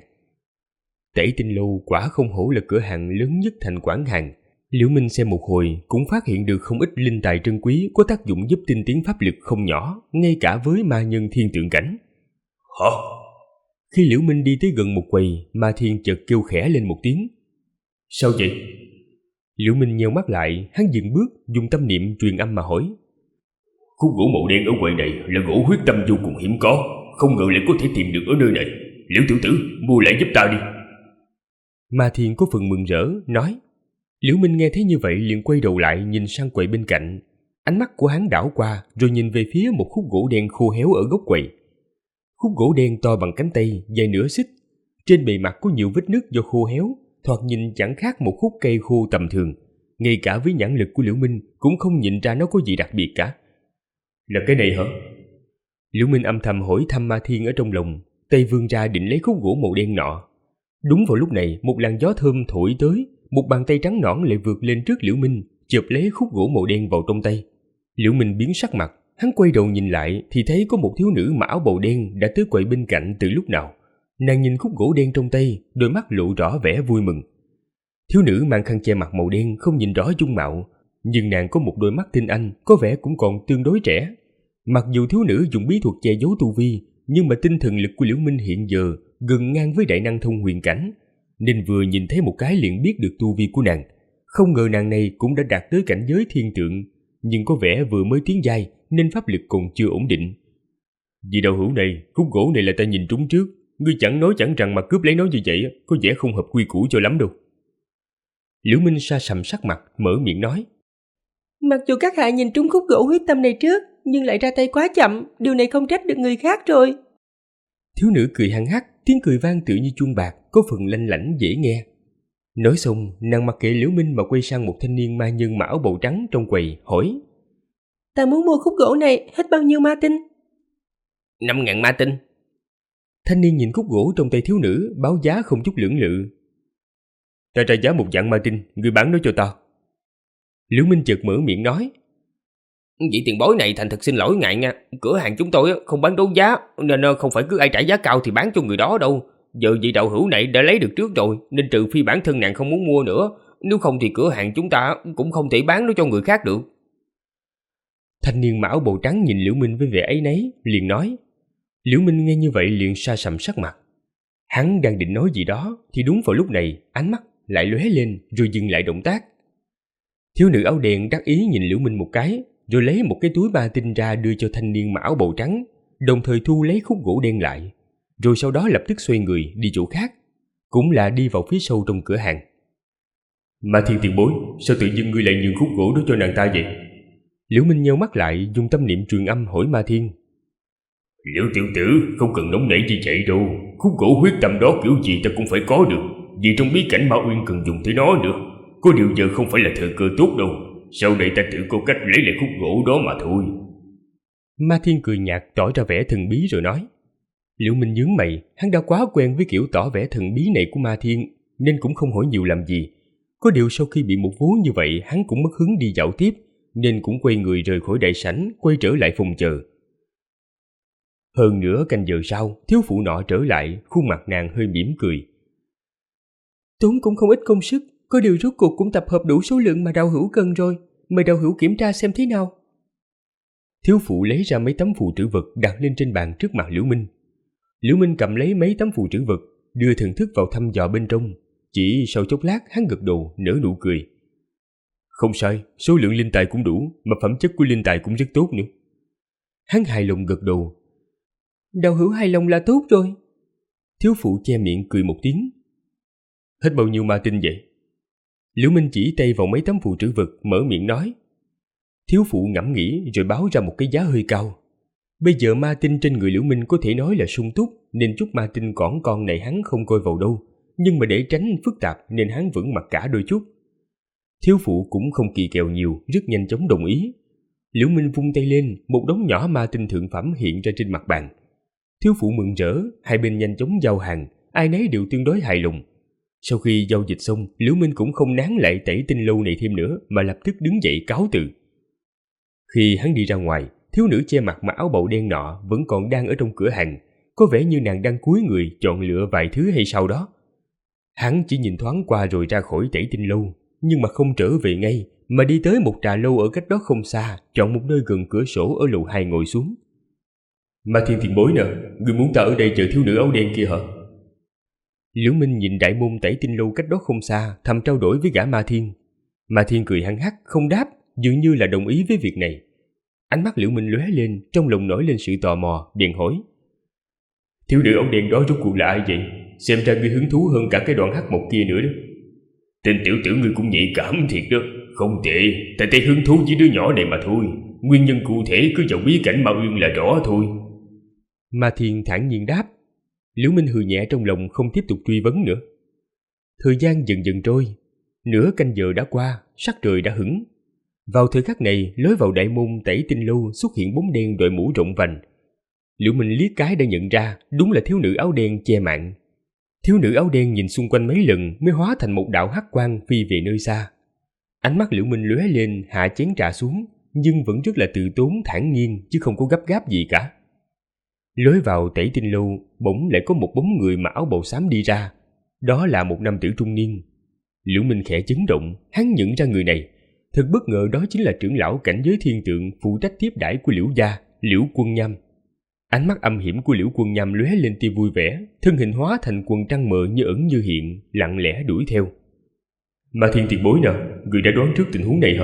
Tẩy Tinh Lâu quả không hổ là cửa hàng lớn nhất thành Quảng Hàng. Liễu Minh xem một hồi cũng phát hiện được không ít linh tài trân quý có tác dụng giúp tinh tiến pháp lực không nhỏ, ngay cả với ma nhân thiên tượng cảnh. Hả? Khi Liễu Minh đi tới gần một quầy, Ma Thiên chợt kêu khẽ lên một tiếng. Sao vậy? Liễu Minh nheo mắt lại, hắn dừng bước, dùng tâm niệm truyền âm mà hỏi. Khúc gỗ màu đen ở quầy này là gỗ huyết tâm vô cùng hiếm có, không ngờ lại có thể tìm được ở nơi này. Liễu tiểu tử, mua lại giúp ta đi. Ma Thiên có phần mừng rỡ, nói. Liễu Minh nghe thấy như vậy liền quay đầu lại nhìn sang quầy bên cạnh. Ánh mắt của hắn đảo qua rồi nhìn về phía một khúc gỗ đen khô héo ở góc quầy. Khúc gỗ đen to bằng cánh tay, dài nửa xích. Trên bề mặt có nhiều vết nứt do khô héo, thoạt nhìn chẳng khác một khúc cây khô tầm thường. ngay cả với nhãn lực của Liễu Minh cũng không nhìn ra nó có gì đặc biệt cả. Là cái này hả? Liễu Minh âm thầm hỏi thăm Ma Thiên ở trong lòng, tay vươn ra định lấy khúc gỗ màu đen nọ. Đúng vào lúc này, một làn gió thơm thổi tới, một bàn tay trắng nõn lại vượt lên trước Liễu Minh, chộp lấy khúc gỗ màu đen vào trong tay. Liễu Minh biến sắc mặt, hắn quay đầu nhìn lại thì thấy có một thiếu nữ mặc áo bào đen đã tới quầy bên cạnh từ lúc nào. Nàng nhìn khúc gỗ đen trong tay, đôi mắt lộ rõ vẻ vui mừng. Thiếu nữ mang khăn che mặt màu đen không nhìn rõ dung mạo, nhưng nàng có một đôi mắt tinh anh, có vẻ cũng còn tương đối trẻ. Mặc dù thiếu nữ dùng bí thuật che giấu tu vi, nhưng mà tinh thần lực của Liễu Minh hiện giờ gần ngang với đại năng thông huyền cảnh, nên vừa nhìn thấy một cái liền biết được tu vi của nàng. Không ngờ nàng này cũng đã đạt tới cảnh giới thiên tượng, nhưng có vẻ vừa mới tiến giai nên pháp lực còn chưa ổn định. Vì đạo hữu này, khúc gỗ này là ta nhìn trúng trước, ngươi chẳng nói chẳng rằng mà cướp lấy nó như vậy, có vẻ không hợp quy củ cho lắm đâu. Liễu Minh sa sầm sắc mặt, mở miệng nói. Mặc dù các hạ nhìn trúng khúc gỗ huyết tâm này trước, nhưng lại ra tay quá chậm, điều này không trách được người khác rồi. Thiếu nữ cười hăng hắc, tiếng cười vang tựa như chuông bạc, có phần lanh lảnh dễ nghe. Nói xong, nàng mặc kệ Liễu Minh mà quay sang một thanh niên ma nhân mặc áo bào trắng trong quầy, hỏi. Ta muốn mua khúc gỗ này, hết bao nhiêu ma tinh? 5.000 ma tinh. Thanh niên nhìn khúc gỗ trong tay thiếu nữ, báo giá không chút lưỡng lự. Ta ra giá 1 vạn ma tinh, ngươi bán nó cho ta. Liễu Minh chợt mở miệng nói. Vị tiền bối này thành thật xin lỗi ngại nha, cửa hàng chúng tôi không bán đấu giá, nên không phải cứ ai trả giá cao thì bán cho người đó đâu. Giờ vị đạo hữu này đã lấy được trước rồi, nên trừ phi bản thân nàng không muốn mua nữa, nếu không thì cửa hàng chúng ta cũng không thể bán nó cho người khác được. Thanh niên mặc áo bào trắng nhìn Liễu Minh với vẻ áy náy, liền nói. Liễu Minh nghe như vậy liền sa sầm sắc mặt. Hắn đang định nói gì đó thì đúng vào lúc này ánh mắt lại lóe lên rồi dừng lại động tác. Thiếu nữ áo đen đắc ý nhìn Liễu Minh một cái, rồi lấy một cái túi ma tinh ra đưa cho thanh niên mặc áo bào trắng, đồng thời thu lấy khúc gỗ đen lại, rồi sau đó lập tức xoay người đi chỗ khác, cũng là đi vào phía sâu trong cửa hàng. Ma Thiên tiền bối, sao tự nhiên ngươi lại nhường khúc gỗ đó cho nàng ta vậy? Liễu Minh nheo mắt lại, dùng tâm niệm truyền âm hỏi Ma Thiên. Liễu tiểu tử, không cần nóng nảy như vậy đâu, khúc gỗ huyết tâm đó kiểu gì ta cũng phải có được, vì trong bí cảnh Ma Uyên cần dùng tới nó nữa. Có điều giờ không phải là thời cơ tốt đâu, sau này ta tự có cách lấy lại khúc gỗ đó mà thôi. Ma Thiên cười nhạt tỏ ra vẻ thần bí rồi nói. Liễu Minh nhướng mày, hắn đã quá quen với kiểu tỏ vẻ thần bí này của Ma Thiên, nên cũng không hỏi nhiều làm gì. Có điều sau khi bị một vố như vậy, hắn cũng mất hứng đi dạo tiếp, nên cũng quay người rời khỏi đại sảnh, quay trở lại phòng chờ. Hơn nửa canh giờ sau, thiếu phụ nọ trở lại, khuôn mặt nàng hơi mỉm cười. Tốn cũng không ít công sức, có điều rốt cuộc cũng tập hợp đủ số lượng mà đạo hữu cần rồi, mời đạo hữu kiểm tra xem thế nào. Thiếu phụ lấy ra mấy tấm phù trữ vật đặt lên trên bàn trước mặt Liễu Minh. Liễu Minh cầm lấy mấy tấm phù trữ vật, đưa thần thức vào thăm dò bên trong. Chỉ sau chốc lát hắn gật đầu nở nụ cười. Không sai, số lượng linh tài cũng đủ, mà phẩm chất của linh tài cũng rất tốt nữa. Hắn hài lòng gật đầu. Đạo hữu hài lòng là tốt rồi. Thiếu phụ che miệng cười một tiếng. Hết bao nhiêu ma tinh vậy? Liễu Minh chỉ tay vào mấy tấm phù trữ vật, mở miệng nói. Thiếu phụ ngẫm nghĩ rồi báo ra một cái giá hơi cao. Bây giờ ma tinh trên người Liễu Minh có thể nói là sung túc, nên chút ma tinh còn con này hắn không coi vào đâu, nhưng mà để tránh phức tạp nên hắn vẫn mặc cả đôi chút. Thiếu phụ cũng không kỳ kèo nhiều, rất nhanh chóng đồng ý. Liễu Minh vung tay lên, một đống nhỏ ma tinh thượng phẩm hiện ra trên mặt bàn. Thiếu phụ mừng rỡ, hai bên nhanh chóng giao hàng, ai nấy đều tương đối hài lòng. Sau khi giao dịch xong, Liễu Minh cũng không nán lại tẩy tinh lâu này thêm nữa, mà lập tức đứng dậy cáo từ. Khi hắn đi ra ngoài, thiếu nữ che mặt mặc áo bào đen nọ vẫn còn đang ở trong cửa hàng, có vẻ như nàng đang cúi người chọn lựa vài thứ hay sao đó. Hắn chỉ nhìn thoáng qua rồi ra khỏi tẩy tinh lâu, nhưng mà không trở về ngay, mà đi tới một trà lâu ở cách đó không xa, chọn một nơi gần cửa sổ ở lầu 2 ngồi xuống. Ma Thiên tiền bối nè, người muốn ta ở đây chờ thiếu nữ áo đen kia hả? Liễu Minh nhìn đại môn tẩy tinh lâu cách đó không xa, thầm trao đổi với gã Ma Thiên. Ma Thiên cười hăng hắc, không đáp, dường như là đồng ý với việc này. Ánh mắt Liễu Minh lóe lên, trong lòng nổi lên sự tò mò, bèn hỏi. Thiếu nữ áo đen đó rốt cuộc là ai vậy? Xem ra ngươi hứng thú hơn cả cái đoạn hắc mộc kia nữa đó. Tên tiểu tử ngươi cũng nhạy cảm thiệt đó. Không tệ, tại thấy hứng thú với đứa nhỏ này mà thôi. Nguyên nhân cụ thể cứ vào bí cảnh Ma Uyên là rõ thôi. Ma Thiên thản nhiên đáp. Liễu Minh hừ nhẹ trong lòng, không tiếp tục truy vấn nữa. Thời gian dần dần trôi. Nửa canh giờ đã qua, sắc trời đã hửng. Vào thời khắc này, lối vào đại môn Tẩy Tinh Lâu xuất hiện bóng đen đội mũ rộng vành. Liễu Minh liếc cái đã nhận ra, đúng là thiếu nữ áo đen che mạng. Thiếu nữ áo đen nhìn xung quanh mấy lần mới hóa thành một đạo hắc quang phi về nơi xa. Ánh mắt Liễu Minh lóe lên, hạ chén trà xuống, nhưng vẫn rất là từ tốn thản nhiên chứ không có gấp gáp gì cả. Lối vào Tẩy Tinh Lâu bỗng lại có một bóng người mặc áo bào xám đi ra. Đó là một nam tử trung niên. Liễu Minh khẽ chấn động, hắn nhận ra người này. Thật bất ngờ đó chính là trưởng lão cảnh giới thiên tượng phụ trách tiếp đãi của Liễu gia, Liễu Quân Nham. Ánh mắt âm hiểm của Liễu Quân Nham lóe lên tia vui vẻ, thân hình hóa thành quần trăng mờ như ẩn như hiện, lặng lẽ đuổi theo. Mà Thiên tiền bối nè, người đã đoán trước tình huống này hả?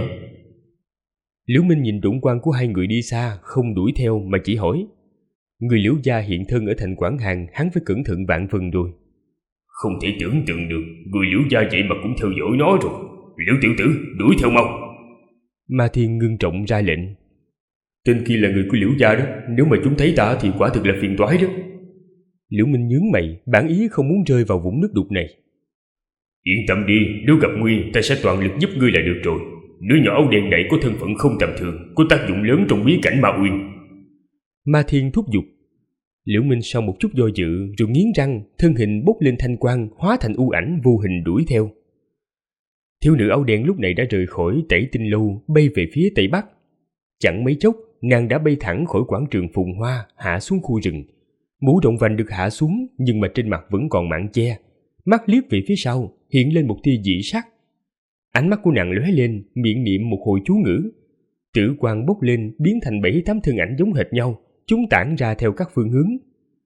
Liễu Minh nhìn đụng quan của hai người đi xa, không đuổi theo mà chỉ hỏi. Người Liễu gia hiện thân ở thành Quảng Hàn, hắn phải cẩn thận vạn phần rồi. Không thể tưởng tượng được, người Liễu gia vậy mà cũng theo dõi nó rồi. Liễu tiểu tử, đuổi theo mau. Ma Thiên ngưng trọng ra lệnh. Tên kia là người của Liễu gia đó, nếu mà chúng thấy ta thì quả thực là phiền toái đó. Liễu Minh nhướng mày, bản ý không muốn rơi vào vũng nước đục này. Yên tâm đi, nếu gặp nguy, ta sẽ toàn lực giúp ngươi là được rồi. Đứa nhỏ áo đen này có thân phận không tầm thường, có tác dụng lớn trong bí cảnh Ma Uyên. Ma Thiên thúc giục. Liễu Minh sau một chút do dự rồi nghiến răng, thân hình bốc lên thanh quang, hóa thành u ảnh vô hình đuổi theo. Thiếu nữ áo đen lúc này đã rời khỏi Tẩy Tinh Lâu, bay về phía tây bắc. Chẳng mấy chốc, nàng đã bay thẳng khỏi quảng trường phồn hoa, hạ xuống khu rừng. Mũ rộng vành được hạ xuống, nhưng mà trên mặt vẫn còn mảng che. Mắt liếc về phía sau, hiện lên một tia dị sắc. Ánh mắt của nàng lóe lên, miệng niệm một hồi chú ngữ. Tử quang bốc lên, biến thành 7-8 thân ảnh giống hệt nhau, chúng tản ra theo các phương hướng.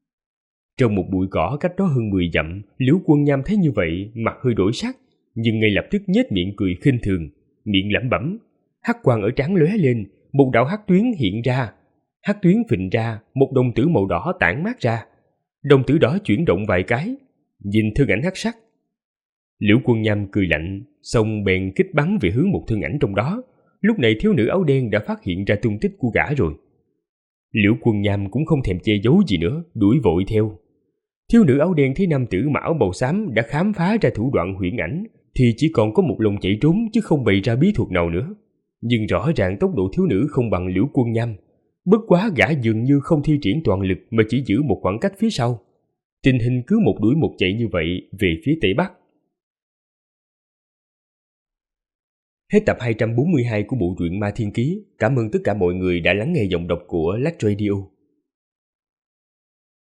Trong một bụi cỏ cách đó hơn 10 dặm, Liễu Quân Nham thấy như vậy, mặt hơi đổi sắc, nhưng ngay lập tức nhếch miệng cười khinh thường, miệng lẩm bẩm. Hắc quang ở trán lóe lên, một đạo hắc tuyến hiện ra. Hắc tuyến phình ra, một đồng tử màu đỏ tản mát ra. Đồng tử đỏ chuyển động vài cái, nhìn thân ảnh hắc sắc. Liễu Quân Nham cười lạnh, xong bèn kích bắn về hướng một thân ảnh trong đó. Lúc này thiếu nữ áo đen đã phát hiện ra tung tích của gã rồi. Liễu Quân Nham cũng không thèm che giấu gì nữa, đuổi vội theo. Thiếu nữ áo đen thấy nam tử mặc áo màu xám đã khám phá ra thủ đoạn huyễn ảnh, thì chỉ còn có một lòng chạy trốn chứ không bày ra bí thuật nào nữa. Nhưng rõ ràng tốc độ thiếu nữ không bằng Liễu Quân Nham. Bất quá gã dường như không thi triển toàn lực mà chỉ giữ một khoảng cách phía sau. Tình hình cứ một đuổi một chạy như vậy về phía tây bắc. Hết tập 242 của bộ truyện Ma Thiên Ký. Cảm ơn tất cả mọi người đã lắng nghe giọng đọc của Lắc Radio.